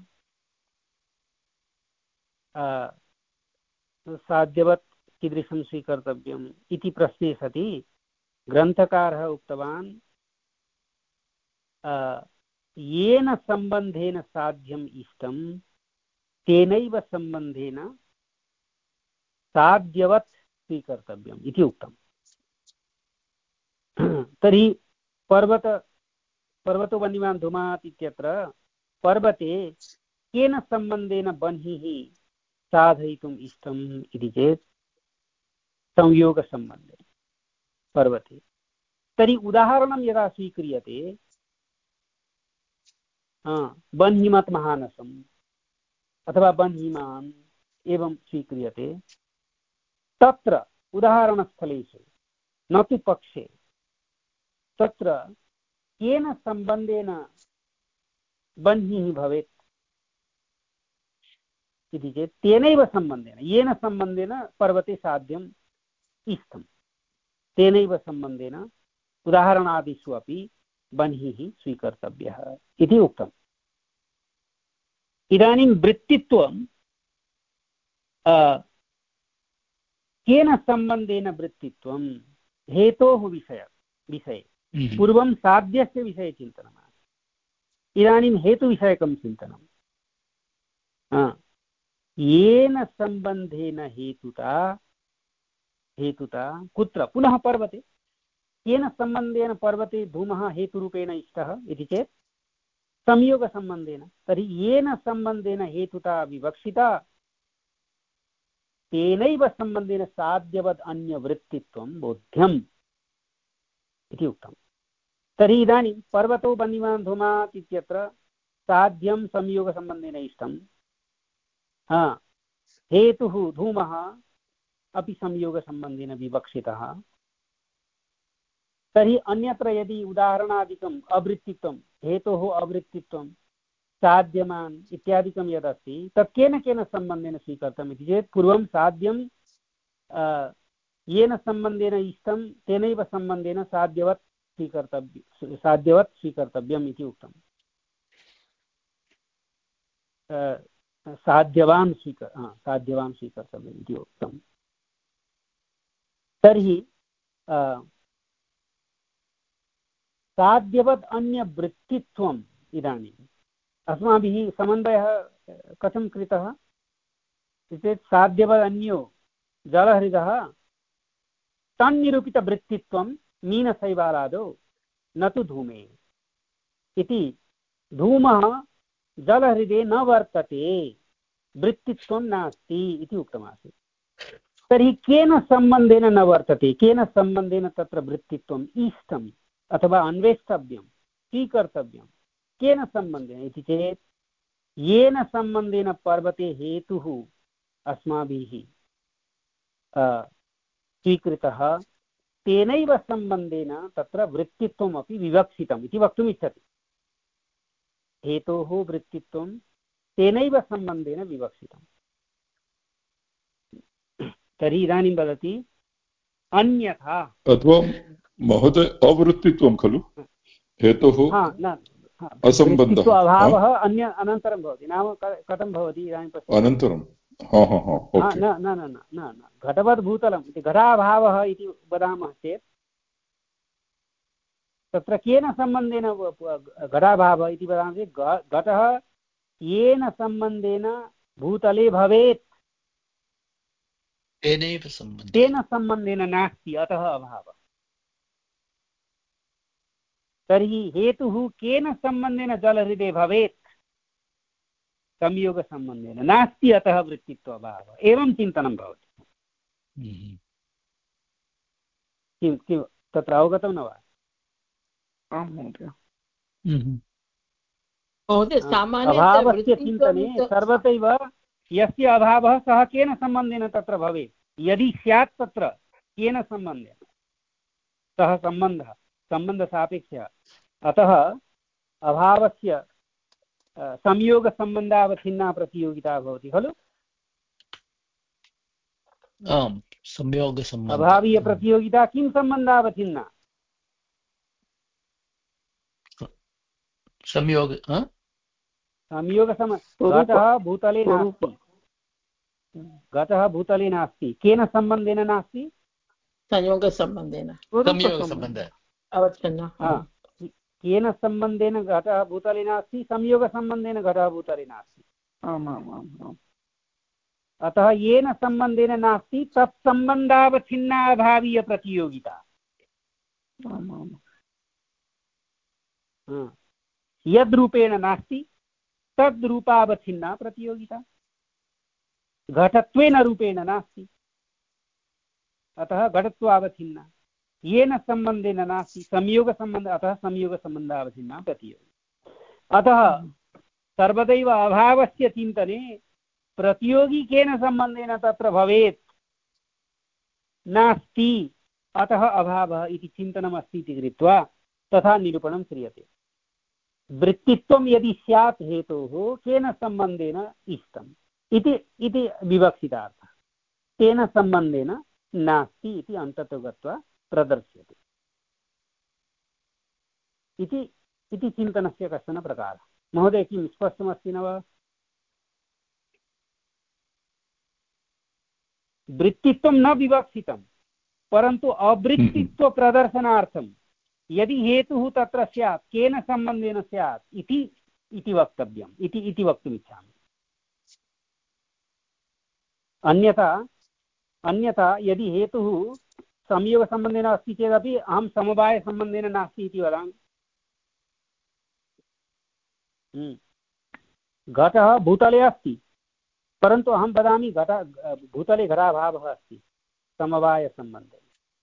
साध्यवत् कीदृशं स्वीकर्तव्यम् इति प्रश्ने सति ग्रन्थकारः उक्तवान् येन सम्बन्धेन साध्यम् इष्टं तेनैव सम्बन्धेन साध्यवत् स्वीकर्तव्यम् इति उक्तम्। तर्हि पर्वत पर्वतो वह्निमान् धूमात् इत्यत्र पर्वते केन सम्बन्धेन बह्निः साधयितुम् इष्टम् इति चेत् संयोगसम्बन्धेन पर्वते। तर्हि उदाहरणं यदा स्वीक्रियते बह्निमत् महानसम् अथवा बह्निमान् एवं स्वीक्रियते, तत्र उदाहरणस्थलेषु न तु पक्षे तत्र केन सम्बन्धेन बह्निः भवेत् इति चेत् तेनैव सम्बन्धेन येन सम्बन्धेन पर्वते साध्यम् इष्टं तेनैव सम्बन्धेन उदाहरणादिषु अपि बह्निः स्वीकर्तव्यः इति उक्तम्। इदानीं वृत्तित्वं केन सम्बन्धेन वृत्तित्वं हेतोः विषय विषये पूर्वं साध्यस्य विषये चिन्तनम्, इदानीं हेतुविषयकं चिन्तनं। येन सम्बन्धेन हेतुता हेतुता कुत्र? पुनः पर्वते। येन सम्बन्धेन पर्वते धूमः हेतुरूपेण इष्टः इति चेत् संयोगसम्बन्धेन। तर्हि येन सम्बन्धेन हेतुता विवक्षिता तेनैव सम्बन्धेन साध्यवद् अन्यवृत्तित्वं बोध्यम् इति उक्तम्। तर्हि इदानीं पर्वतो वह्निमान् धूमात् इत्यत्र साध्यं संयोगसम्बन्धेन इष्टं, हेतुः धूमः अपि संयोगसम्बन्धेन विवक्षितः। तर्हि अन्यत्र यदि उदाहरणादिकम् अवृत्तित्वं हेतोः अवृत्तित्वं साध्यमान् इत्यादिकं यदस्ति तत् केन केन सम्बन्धेन स्वीकृतम् इति चेत् पूर्वं साध्यं येन सम्बन्धेन इष्टं तेनैव सम्बन्धेन साध्यवत् स्वीकर्तव्य साध्यवत् स्वीकर्तव्यम् इति उक्तम्। साध्यवान् स्वीकर साध्यवान् स्वीकर्तव्यम् इति उक्तम्। तर्हि साध्यवत् अन्यवृत्तित्वम् इदानीं अस्माभिः समन्वयः कथं कृतः चेत् साध्यवदन्यो जलहृदः तन्निरूपितवृत्तित्वं मीनशैवालादौ न तु धूमे इति। धूमः जलहृदे न वर्तते, वृत्तित्वं नास्ति इति उक्तमासीत्। तर्हि केन सम्बन्धेन न वर्तते, केन सम्बन्धेन तत्र वृत्तित्वम् इष्टम् अथवा अन्वेष्टव्यं स्वीकर्तव्यं केन सम्बन्धेन इति चेत् येन सम्बन्धेन पर्वते हेतुः अस्माभिः स्वीकृतः तेनैव सम्बन्धेन तत्र वृत्तित्वमपि विवक्षितम् इति वक्तुम् इच्छति। हेतोः वृत्तित्वं तेनैव सम्बन्धेन विवक्षितम्। तर्हि इदानीं वदति अन्यथा अथवा महोदय अवृत्तित्वं खलु हेतुः असम्बन्धः अभावः अन्य अनन्तरं भवति। नाम कथं भवति इदानीं पश्यतु अनन्तरं न न न न न घटवद् भूतलम् इति घटाभावः इति वदामः चेत् तत्र केन सम्बन्धेन घटाभावः इति वदामः चेत् घटः येन सम्बन्धेन भूतले भवेत् तेन सम्बन्धेन नास्ति, अतः अभावः। तर्हि हेतुः केन सम्बन्धेन जलहृदे भवेत्, संयोगसम्बन्धेन नास्ति, अतः वृत्तित्वाभावः। एवं चिन्तनं भवति। किं किं तत्र अवगतं न वा? आं महोदय। अभावस्य चिन्तने सर्वथैव यस्य अभावः सः केन सम्बन्धेन तत्र भवेत्, यदि स्यात् तत्र केन सम्बन्धेन सः सम्बन्धः सम्बन्धसापेक्षः। अतः अभावस्य संयोगसम्बन्धावच्छिन्ना प्रतियोगिता भवति खलु। आम्, संयोगसम्बन्ध अभावीयप्रतियोगिता किं सम्बन्धावच्छिन्ना? संयोग संयोगसम्बन्ध। घटः भूतले नास्ति, घटः भूतले नास्ति, केन सम्बन्धेन नास्ति? संयोगसम्बन्धेन संयोगसम्बन्धः अवच्छिन्नः। केन सम्बन्धेन घटः भूतले नास्ति? संयोगसम्बन्धेन घटः भूतले नास्ति। अतः येन सम्बन्धेन नास्ति तत्सम्बन्धावच्छिन्ना अभावीय प्रतियोगिता। यद्रूपेण नास्ति तद्रूपावच्छिन्ना प्रतियोगिता। घटत्वेन रूपेण नास्ति, अतः घटत्वावच्छिन्ना। येन सम्बन्धेन नास्ति संयोगसम्बन्ध, अतः संयोगसम्बन्धावच्छिन्ना प्रतियोगिता। अतः सर्वदैव अभावस्य चिन्तने प्रतियोगी केन सम्बन्धेन तत्र भवेत् नास्ति, अतः अभावः इति चिन्तनमस्ति इति कृत्वा तथा निरूपणं क्रियते। वृत्तित्वं यदि स्यात् हेतोः केन सम्बन्धेन इष्टम् इति इति विवक्षितार्थः, तेन सम्बन्धेन नास्ति इति अन्ततो गत्वा प्रदर्श्यते इति इति चिन्तनस्य कश्चन प्रकारः। महोदय, किं स्पष्टमस्ति न वा? वृत्तित्वं न विवक्षितं, परन्तु अवृत्तित्व प्रदर्शनार्थं यदि हेतुः तत्र स्यात् केन सम्बन्धेन स्यात् इति इति वक्तव्यम् इति इति वक्तुमिच्छामि। अन्यथा अन्यथा यदि हेतुः संयोगसम्बन्धेन अस्ति चेदपि अहं समवायसम्बन्धेन नास्ति इति वदामि। घटः भूतले अस्ति, परन्तु अहं वदामि घट भूतले घटाभावः अस्ति समवायसम्बन्धे।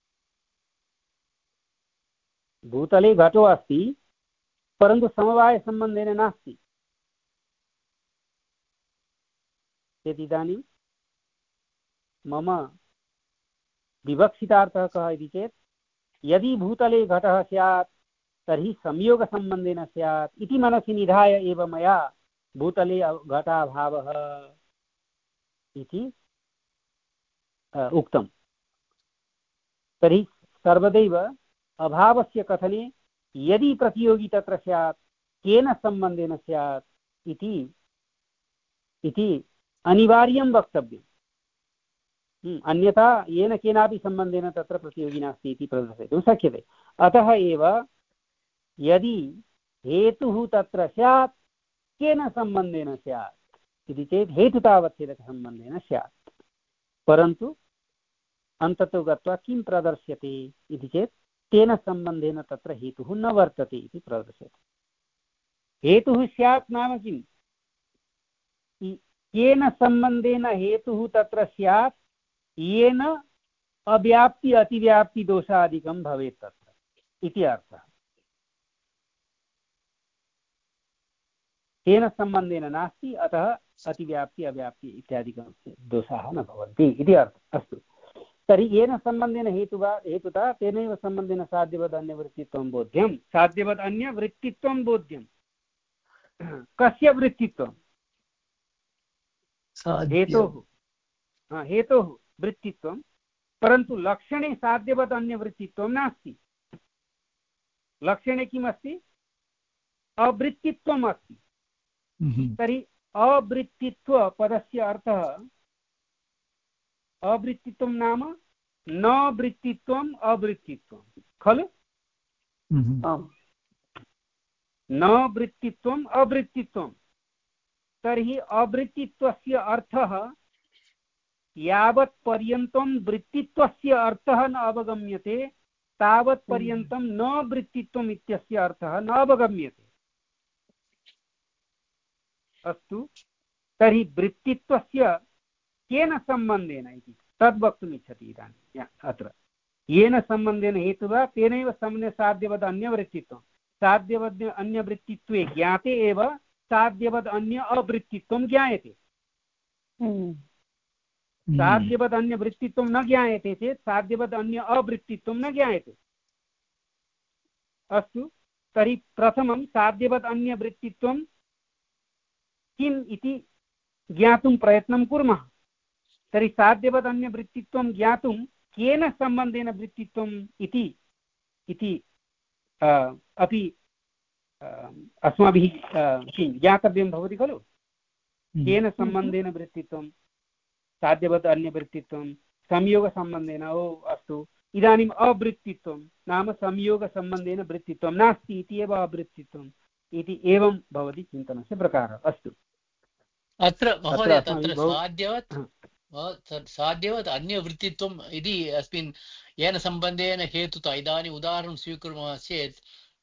भूतले घटो अस्ति, परन्तु समवायसम्बन्धेन नास्ति चेत् इदानीं मम विवक्षितार्थः कः इति चेत् यदि भूतले घटः स्यात् तर्हि संयोगसम्बन्धेन स्यात् इति मनसि निधाय एव मया भूतले घटाभावः इति उक्तं। तर्हि सर्वदैव अभावस्य कथने यदि प्रतियोगी तत्र स्यात् केन सम्बन्धेन स्यात् इति इति अनिवार्यं वक्तव्यम्। अन्यथा येन केनापि सम्बन्धेन तत्र प्रतियोगी नास्ति इति प्रदर्शयितुं शक्यते। अतः एव यदि हेतुः तत्र स्यात् केन सम्बन्धेन स्यात् इति चेत् हेतुतावच्छेदकसम्बन्धेन स्यात्। परन्तु अन्ततो गत्वा किं प्रदर्श्यते इति चेत् तेन सम्बन्धेन तत्र हेतुः न वर्तते इति प्रदर्श्यते। हेतुः स्यात् नाम किम्? केन सम्बन्धेन हेतुः तत्र स्यात् येन अव्याप्ति अतिव्याप्ति दोषादिकं भवेत् तत्र इति अर्थः। तेन सम्बन्धेन नास्ति, अतः अतिव्याप्ति अव्याप्ति इत्यादिकं दोषाः न भवन्ति इति अर्थः। अस्तु, तर्हि येन सम्बन्धेन हेतुवा हेतुता तेनैव सम्बन्धेन साध्यवद् अन्यवृत्तित्वं बोध्यं। साध्यवद् अन्यवृत्तित्वं बोध्यं। कस्य वृत्तित्वं? हेतोः। हेतोः वृत्तित्वं, परन्तु लक्षणे साध्यवद् अन्यवृत्तित्वं नास्ति। लक्षणे किमस्ति? अवृत्तित्वम् अस्ति। तर्हि अवृत्तित्व पदस्य अर्थः, अवृत्तित्वं नाम न वृत्तित्वम् अवृत्तित्वं खलु? न वृत्तित्वम् अवृत्तित्वं। तर्हि अवृत्तित्वस्य अर्थः यावत् पर्यन्तं वृत्तित्वस्य अर्थः न अवगम्यते तावत् पर्यन्तं न वृत्तित्वम् इत्यस्य अर्थः न अवगम्यते। अस्तु, तर्हि वृत्तित्वस्य केन सम्बन्धेन इति तद् वक्तुम् इच्छति इदानीं अत्र। येन सम्बन्धेन हेतुवा तेनैव सम्बन्धेन साध्यवद् अन्यवृत्तित्वं। साध्यवद् अन्यवृत्तित्वे ज्ञाते एव साध्यवद् अन्य अवृत्तित्वं ज्ञायते। साध्यवद् अन्यवृत्तित्वं न ज्ञायते चेत् साध्यवद् अन्य अवृत्तित्वं न ज्ञायते। अस्तु, तर्हि प्रथमं साध्यवद् अन्यवृत्तित्वं किम् इति ज्ञातुं प्रयत्नं कुर्मः। तर्हि साध्यवद् अन्यवृत्तित्वं ज्ञातुं केन सम्बन्धेन वृत्तित्वम् इति इति अपि अस्माभिः किं ज्ञातव्यं भवति खलु। केन सम्बन्धेन वृत्तित्वं? साध्यवद् अन्यवृत्तित्वं संयोगसम्बन्धेन। ओ अस्तु, इदानीम् अवृत्तित्वं नाम संयोगसम्बन्धेन वृत्तित्वं नास्ति इति एव अवृत्तित्वम् इति एवं भवति चिन्तनस्य प्रकारः। अस्तु, अत्र महोदय तत्र साध्यवत् साध्यवत् अन्यवृत्तित्वम् इति अस्मिन् येन सम्बन्धेन हेतुता। इदानीम् उदाहरणं स्वीकुर्मः चेत्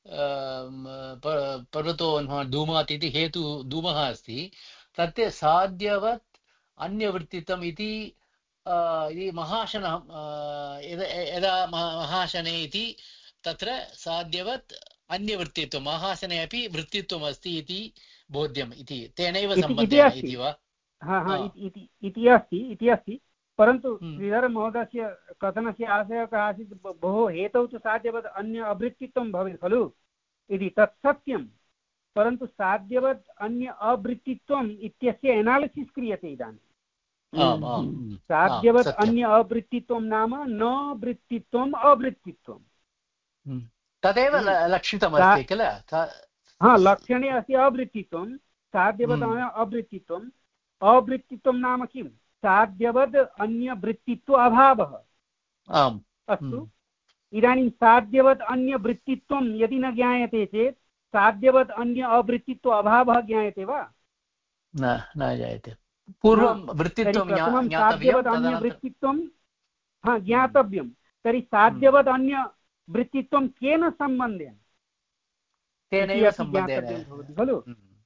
पर्वतो धूमात् इति हेतु धूमः अस्ति, तत् साध्यवत् अन्यवृत्तित्वम् इति महाशनः यदा महाशने इति तत्र साध्यवत् अन्यवृत्तित्वं महाशने अपि वृत्तित्वम् अस्ति इति बोध्यम् इति तेनैव सम्बन्धेन इति वा? हा हा इति अस्ति इति अस्ति परन्तु श्रीधर महोदयस्य कथनस्य आशयः कः आसीत्? भोः हेतौ तु साध्यवद् अन्य अवृत्तित्वं भवेत् खलु इति। तत् सत्यं, परन्तु साध्यवद् अन्य अवृत्तित्वम् इत्यस्य एनालिसिस् क्रियते इदानीं। साध्यवत् अन्य अवृत्तित्वं नाम न वृत्तित्वम् अवृत्तित्वं तदेव लक्षितमस्ति किल? हा, लक्षणे अस्ति अवृत्तित्वं। साध्यवद् अवृत्तित्वम्। अवृत्तित्वं नाम किं? साध्यवद् अन्यवृत्तित्व अभावः। अस्तु, इदानीं साध्यवद् अन्यवृत्तित्वं यदि न ज्ञायते चेत् साध्यवद् अन्य अवृत्तित्व अभावः ज्ञायते वा? न न ज्ञायते। पूर्वं वृत्तित्वं साध्यवद् अन्यवृत्तित्वं हा ज्ञातव्यं। तर्हि साध्यवद् अन्यवृत्तित्वं केन सम्बन्धेन? तेनैव सम्बन्धेन भवति खलु।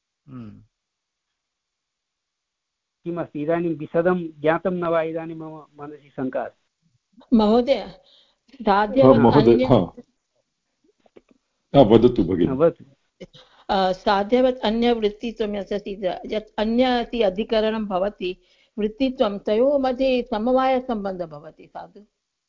किमस्ति इदानीं विशदं ज्ञातं न वा? इदानीं मम मनसि शङ्का अस्ति महोदय। वदतु भगिनि। साध्यवत् अन्यवृत्तित्वं यत् अन्य इति अधिकरणं भवति वृत्तित्वं तयोः मध्ये समवायसम्बन्धः भवति साधु?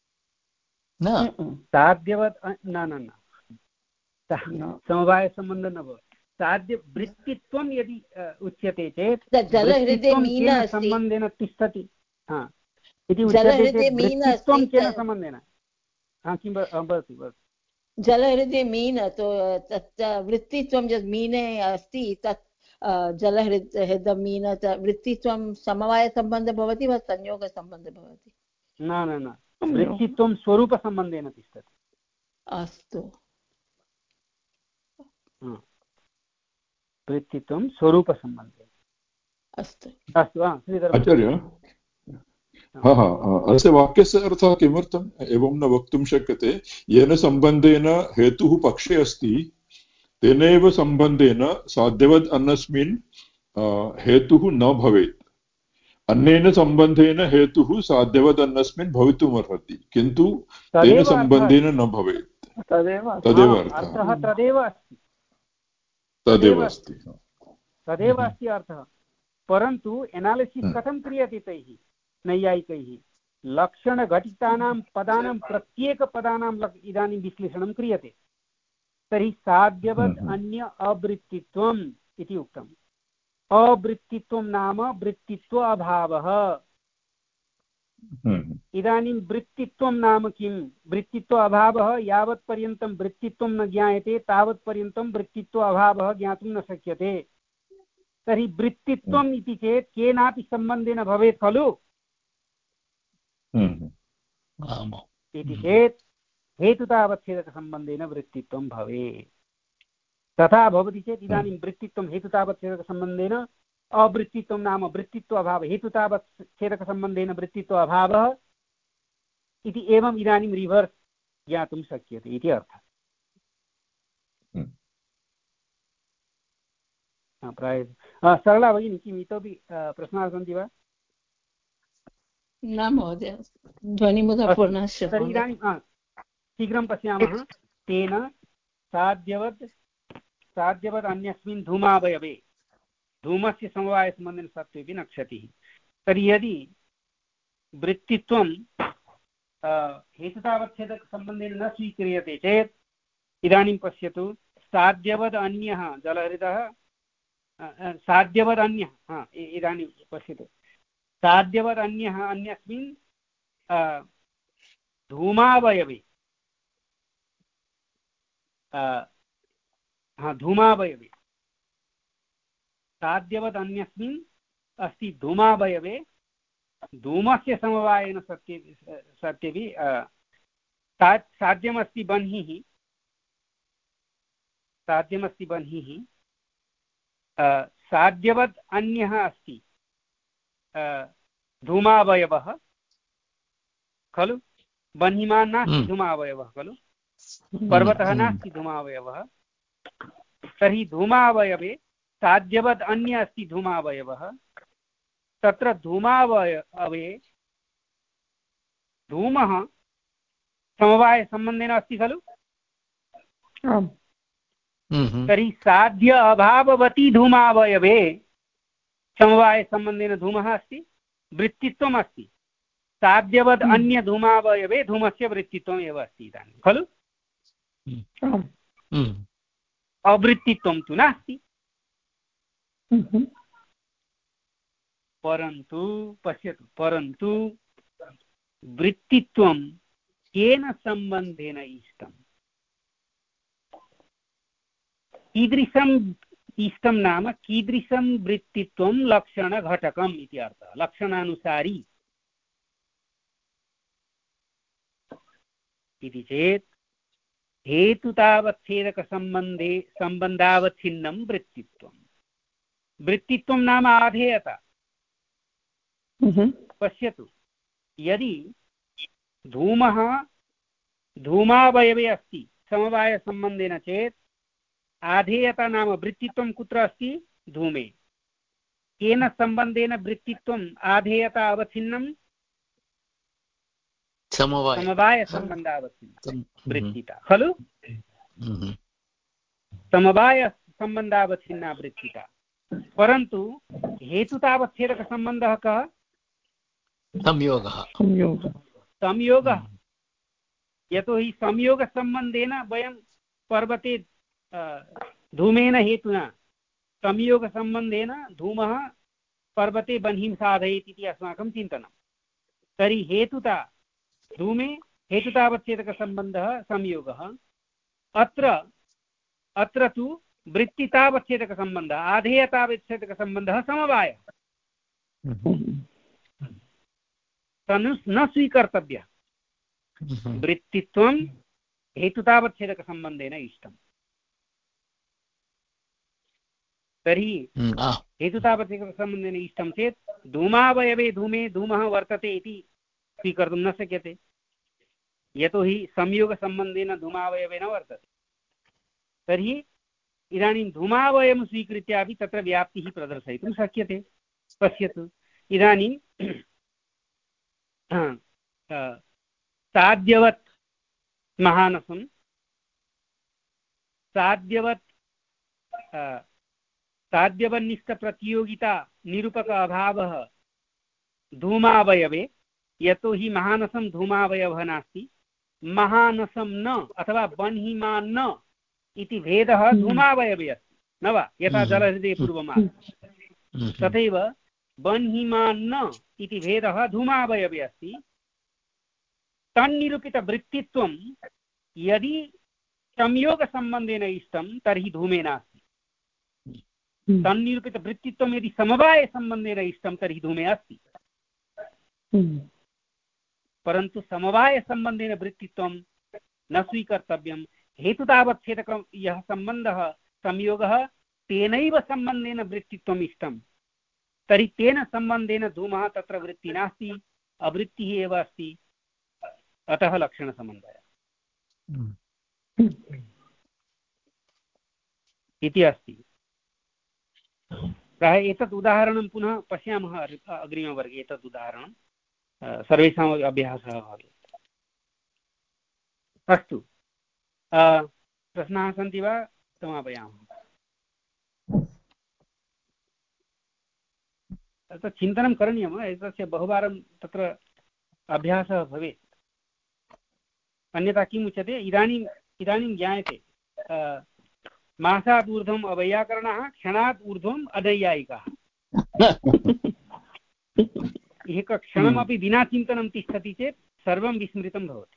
न, साध्यवत् न न न समवायसम्बन्धः न भवति। साध्य वृत्तित्वं यदि उच्यते चेत् जलहृदये सम्बन्धेन तिष्ठति इति उच्यते चेत् वृत्तित्वं केन सम्बन्धेन? हा, किं भवति भवति जलहृदये मीन तो तत् वृत्तित्वं यत् मीने अस्ति तत् जलहृद मीन वृत्तित्वं समवायसम्बन्धः भवति वा संयोगसम्बन्धः भवति? न न न, वृत्तित्वं स्वरूपसम्बन्धेन तिष्ठति। अस्तु, वृत्तित्वं स्वरूपसम्बन्धेन। अस्तु अस्तु वा श्रीधर आचार्य, हा हा अस्य वाक्यस्य अर्थः किमर्थम् एवं न वक्तुं शक्यते? येन सम्बन्धेन हेतुः पक्षे अस्ति तेनैव सम्बन्धेन साध्यवद् अन्यस्मिन् हेतुः न भवेत्। अन्येन सम्बन्धेन हेतुः साध्यवद् अन्यस्मिन् भवितुमर्हति, किन्तु तेन सम्बन्धेन न भवेत्। तदेव तदेव अर्थः अर्थः, तदेव अस्ति तदेव अस्ति तदेव अस्ति अर्थः। परन्तु एनालिसिस् कथं क्रियते तैः नैयायिकैः? लक्षणघटितानां पदानां प्रत्येकपदानां इदानीं विश्लेषणं क्रियते। तर्हि साध्यवद् अन्य अवृत्तित्वम् इति उक्तम्। अवृत्तित्वं नाम वृत्तित्व अभावः। इदानीं वृत्तित्वं नाम किं? वृत्तित्व अभावः। यावत्पर्यन्तं वृत्तित्वं न ज्ञायते तावत्पर्यन्तं वृत्तित्व अभावः ज्ञातुं न शक्यते। तर्हि वृत्तित्वम् इति चेत् केनापि सम्बन्धेन भवेत् खलु इति चेत् हेतुतावच्छेदकसम्बन्धेन वृत्तित्वं भवेत्। तथा भवति चेत् इदानीं वृत्तित्वं हेतुतावच्छेदकसम्बन्धेन, अवृत्तित्वं नाम वृत्तित्व अभावः, हेतुतावच्छेदकसम्बन्धेन वृत्तित्व अभावः इति एवम् इदानीं रिवर्स् ज्ञातुं शक्यते इति अर्थः। प्रायः सरला भगिनी, किम् इतोपि प्रश्नाः सन्ति वा? न महोदय, ध्वनिमुद्रा पूर्णस्य। तर्हि इदानीं शीघ्रं पश्यामः। तेन साध्यवत् साध्यवत् अन्यस्मिन् धूमावयवे धूमस्य समवायसम्बन्धेन सत्त्वेपि न क्षतिः। तर्हि यदि वृत्तित्वं हेतुतावच्छेदकसम्बन्धेन न स्वीक्रियते चेत् इदानीं पश्यतु, साध्यवद् अन्यः जलहृदः, साध्यवद् अन्यः, हा इदानीं पश्यतु, साध्यवद् अन्यः अन्यस्मिन् धूमावयवे, हा धूमावयवे, साध्यवद् अन्यस्मिन् अस्ति धूमावयवे, धूमस्य समवायेन सत्ये सत्यपि साध्यमस्ति बह्निः, साध्यमस्ति बह्निः, साध्यवद् अन्यः अस्ति धूमावयवः खलु। बह्निमान् नास्ति धूमावयवः खलु, पर्वतः नास्ति धूमावयवः। तर्हि धूमावयवे साध्यवद् अन्य अस्ति धूमावयवः। तत्र धूमावयवे धूमः समवायसम्बन्धेन अस्ति खलु। तर्हि साध्य अभाववती धूमावयवे समवायसम्बन्धेन धूमः अस्ति, वृत्तित्वम् अस्ति। साध्यवद् अन्य धूमावयवे धूमस्य वृत्तित्वम् एव अस्ति इदानीं खलु। अवृत्तित्वं तु नास्ति। परन्तु पश्यतु, परन्तु वृत्तित्वं केन सम्बन्धेन इष्टम्? कीदृशम् इष्टं नाम कीदृशं वृत्तित्वं लक्षणघटकम् इति अर्थः, लक्षणानुसारी इति चेत् हेतुतावच्छेदकसम्बन्धे सम्बन्धावच्छिन्नं वृत्तित्वं। वृत्तित्वं नाम आधेयता। पश्यतु, यदि धूमः धूमावयवे अस्ति समवायसम्बन्धेन चेत् आधेयता नाम वृत्तित्वं कुत्र अस्ति? धूमे। केन सम्बन्धेन वृत्तित्वम् आधेयता अवच्छिन्नं? समवायसम्बन्धावच्छिन्नं वृत्तिता खलु। समवायसम्बन्धावच्छिन्ना वृत्तिता। परन्तु हेतुतावच्छेदकसम्बन्धः कः? संयोगः। संयोगः। यतोहि संयोगसम्बन्धेन वयं पर्वते धूमेन हेतुना संयोगसम्बन्धेन धूमः पर्वते बह्निं साधयेत् इति अस्माकं चिन्तनं। तर्हि हेतुता धूमे हेतुतावच्छेदकसम्बन्धः संयोगः। अत्र अत्र तु वृत्तितावच्छेदकसम्बन्धः, आधेयतावच्छेदकसम्बन्धः समवायः। तनु न स्वीकर्तव्यः। वृत्तित्वं हेतुतावच्छेदकसम्बन्धेन इष्टम्। तर्हि हेतुतावच्छेदकसम्बन्धेन इष्टं चेत् धूमावयवे धूमे धूमः वर्तते इति स्वीकर्तुं न शक्यते, यतोहि संयोगसम्बन्धेन धूमावयवे न वर्तते। तर्हि इदानीं धूमावयवं स्वीकृत्यापि तत्र व्याप्तिः प्रदर्शयितुं शक्यते। पश्यतु इदानीं साध्यवत् महानसं साध्यवत् साध्यवन्निष्ठप्रतियोगिता निरूपक अभावः धूमावयवे, यतोहि महानसं धूमावयवः नास्ति, महानसं न अथवा बन्हिमान् न इति भेदः धूमावयवे अस्ति न वा, यथा जलहृदये पूर्वमासीत् तथैव बन्हिमान् न इति भेदः धूमावयवे अस्ति। तन्निरूपितवृत्तित्वं यदि संयोगसम्बन्धेन इष्टं तर्हि धूमे नास्ति, तन्निरूपितवृत्तित्वं यदि समवायसम्बन्धेन इष्टं तर्हि धूमे अस्ति। परन्तु समवायसम्बन्धेन वृत्तित्वं न स्वीकर्तव्यं। हेतुतावच्छेदकं यः सम्बन्धः संयोगः तेनैव सम्बन्धेन वृत्तित्वम् इष्टं, तर्हि तेन सम्बन्धेन धूमः तत्र वृत्तिः नास्ति, अवृत्तिः एव अस्ति, अतः लक्षणसमन्वयः इति अस्ति। प्रायः एतत् उदाहरणं पुनः पश्यामः अग्रिमवर्गे। एतत् उदाहरणं सर्वेषाम् अभ्यासः भवेत्। अस्तु, प्रश्नाः सन्ति वा? समापयामः। तत् चिन्तनं करणीयम्, एतस्य बहुवारं तत्र अभ्यासः भवेत्, अन्यथा किम् उच्यते, इदानीम् इदानीं ज्ञायते मासात् ऊर्ध्वम् अवैयाकरणाः, क्षणात् ऊर्ध्वम् अनैयायिकाः। एकक्षणमपि विना चिन्तनं तिष्ठति चेत् सर्वं विस्मृतं भवति।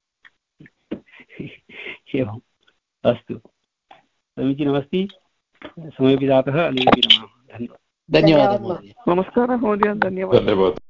एवम्। अस्तु, समीचीनमस्ति। समयोपि जातः। अनेके नमः। धन्यवादः। धन्यवादः महोदय। नमस्कारः महोदय, धन्यवादः। धन्यवादः।